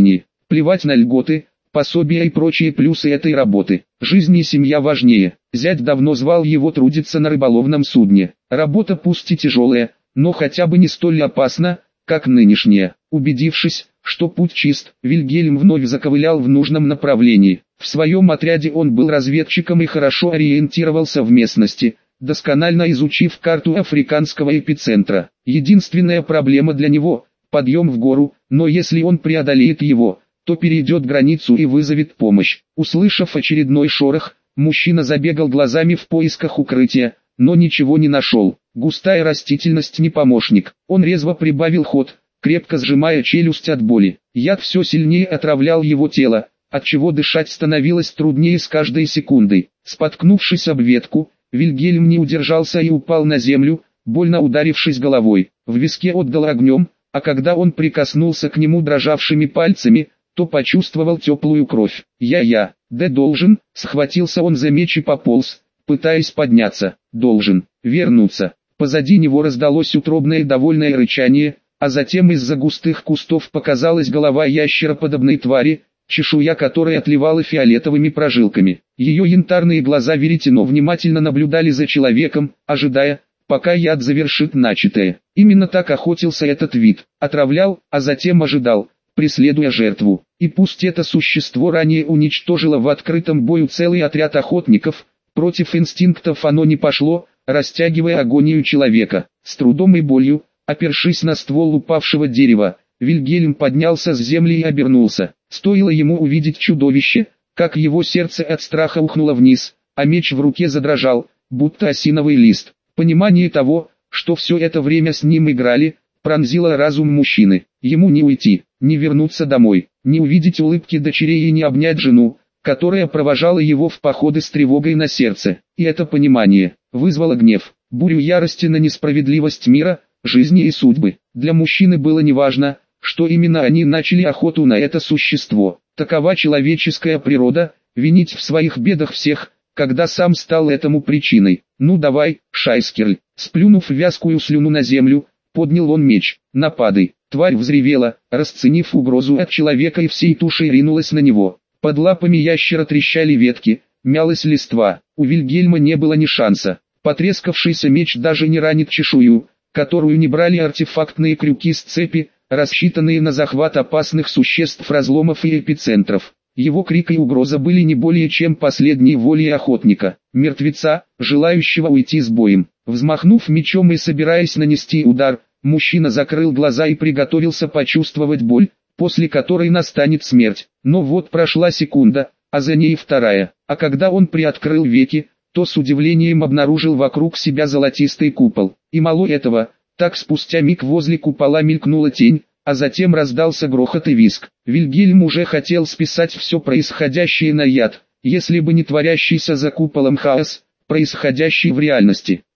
[SPEAKER 1] Плевать на льготы, пособия и прочие плюсы этой работы. Жизнь и семья важнее. Зять давно звал его трудиться на рыболовном судне. Работа пусть и тяжелая, но хотя бы не столь опасна, как нынешняя. Убедившись, что путь чист, Вильгельм вновь заковылял в нужном направлении. В своем отряде он был разведчиком и хорошо ориентировался в местности, досконально изучив карту африканского эпицентра. Единственная проблема для него – подъем в гору, но если он преодолеет его, то перейдет границу и вызовет помощь. Услышав очередной шорох, мужчина забегал глазами в поисках укрытия, но ничего не нашел. Густая растительность не помощник. Он резво прибавил ход, крепко сжимая челюсть от боли. Яд все сильнее отравлял его тело, отчего дышать становилось труднее с каждой секундой. Споткнувшись об ветку, Вильгельм не удержался и упал на землю, больно ударившись головой. В виске отдало огнем, а когда он прикоснулся к нему дрожавшими пальцами, то почувствовал теплую кровь. «Я-я, да должен», схватился он за меч и пополз, пытаясь подняться. «Должен вернуться». Позади него раздалось утробное довольное рычание, а затем из-за густых кустов показалась голова ящероподобной твари, чешуя которой отливала фиолетовыми прожилками. Ее янтарные глаза веретено внимательно наблюдали за человеком, ожидая, пока яд завершит начатое. Именно так охотился этот вид, отравлял, а затем ожидал, преследуя жертву. И пусть это существо ранее уничтожило в открытом бою целый отряд охотников, против инстинктов оно не пошло, растягивая агонию человека. С трудом и болью, опершись на ствол упавшего дерева, Вильгельм поднялся с земли и обернулся. Стоило ему увидеть чудовище, как его сердце от страха ухнуло вниз, а меч в руке задрожал, будто осиновый лист. Понимание того, что все это время с ним играли, пронзило разум мужчины. Ему не уйти, не вернуться домой, не увидеть улыбки дочерей и не обнять жену, которая провожала его в походы с тревогой на сердце. И это понимание вызвало гнев, бурю ярости на несправедливость мира, жизни и судьбы. Для мужчины было неважно, что именно они начали охоту на это существо. Такова человеческая природа, винить в своих бедах всех, когда сам стал этому причиной. «Ну давай, Шайскерль», сплюнув вязкую слюну на землю, поднял он меч. «Нападай». Тварь взревела, расценив угрозу от человека и всей тушей ринулась на него. Под лапами ящера трещали ветки, мялась листва. У Вильгельма не было ни шанса. Потрескавшийся меч даже не ранит чешую, которую не брали артефактные крюки с цепи, рассчитанные на захват опасных существ, разломов и эпицентров. Его крик и угроза были не более чем последней волей охотника, мертвеца, желающего уйти с боем. Взмахнув мечом и собираясь нанести удар, мужчина закрыл глаза и приготовился почувствовать боль, после которой настанет смерть. Но вот прошла секунда, а за ней вторая. А когда он приоткрыл веки, то с удивлением обнаружил вокруг себя золотистый купол. И мало этого, так спустя миг возле купола мелькнула тень, а затем раздался грохот и визг. Вильгельм уже хотел списать все происходящее на яд, если бы не творящийся за куполом хаос, происходящий в реальности.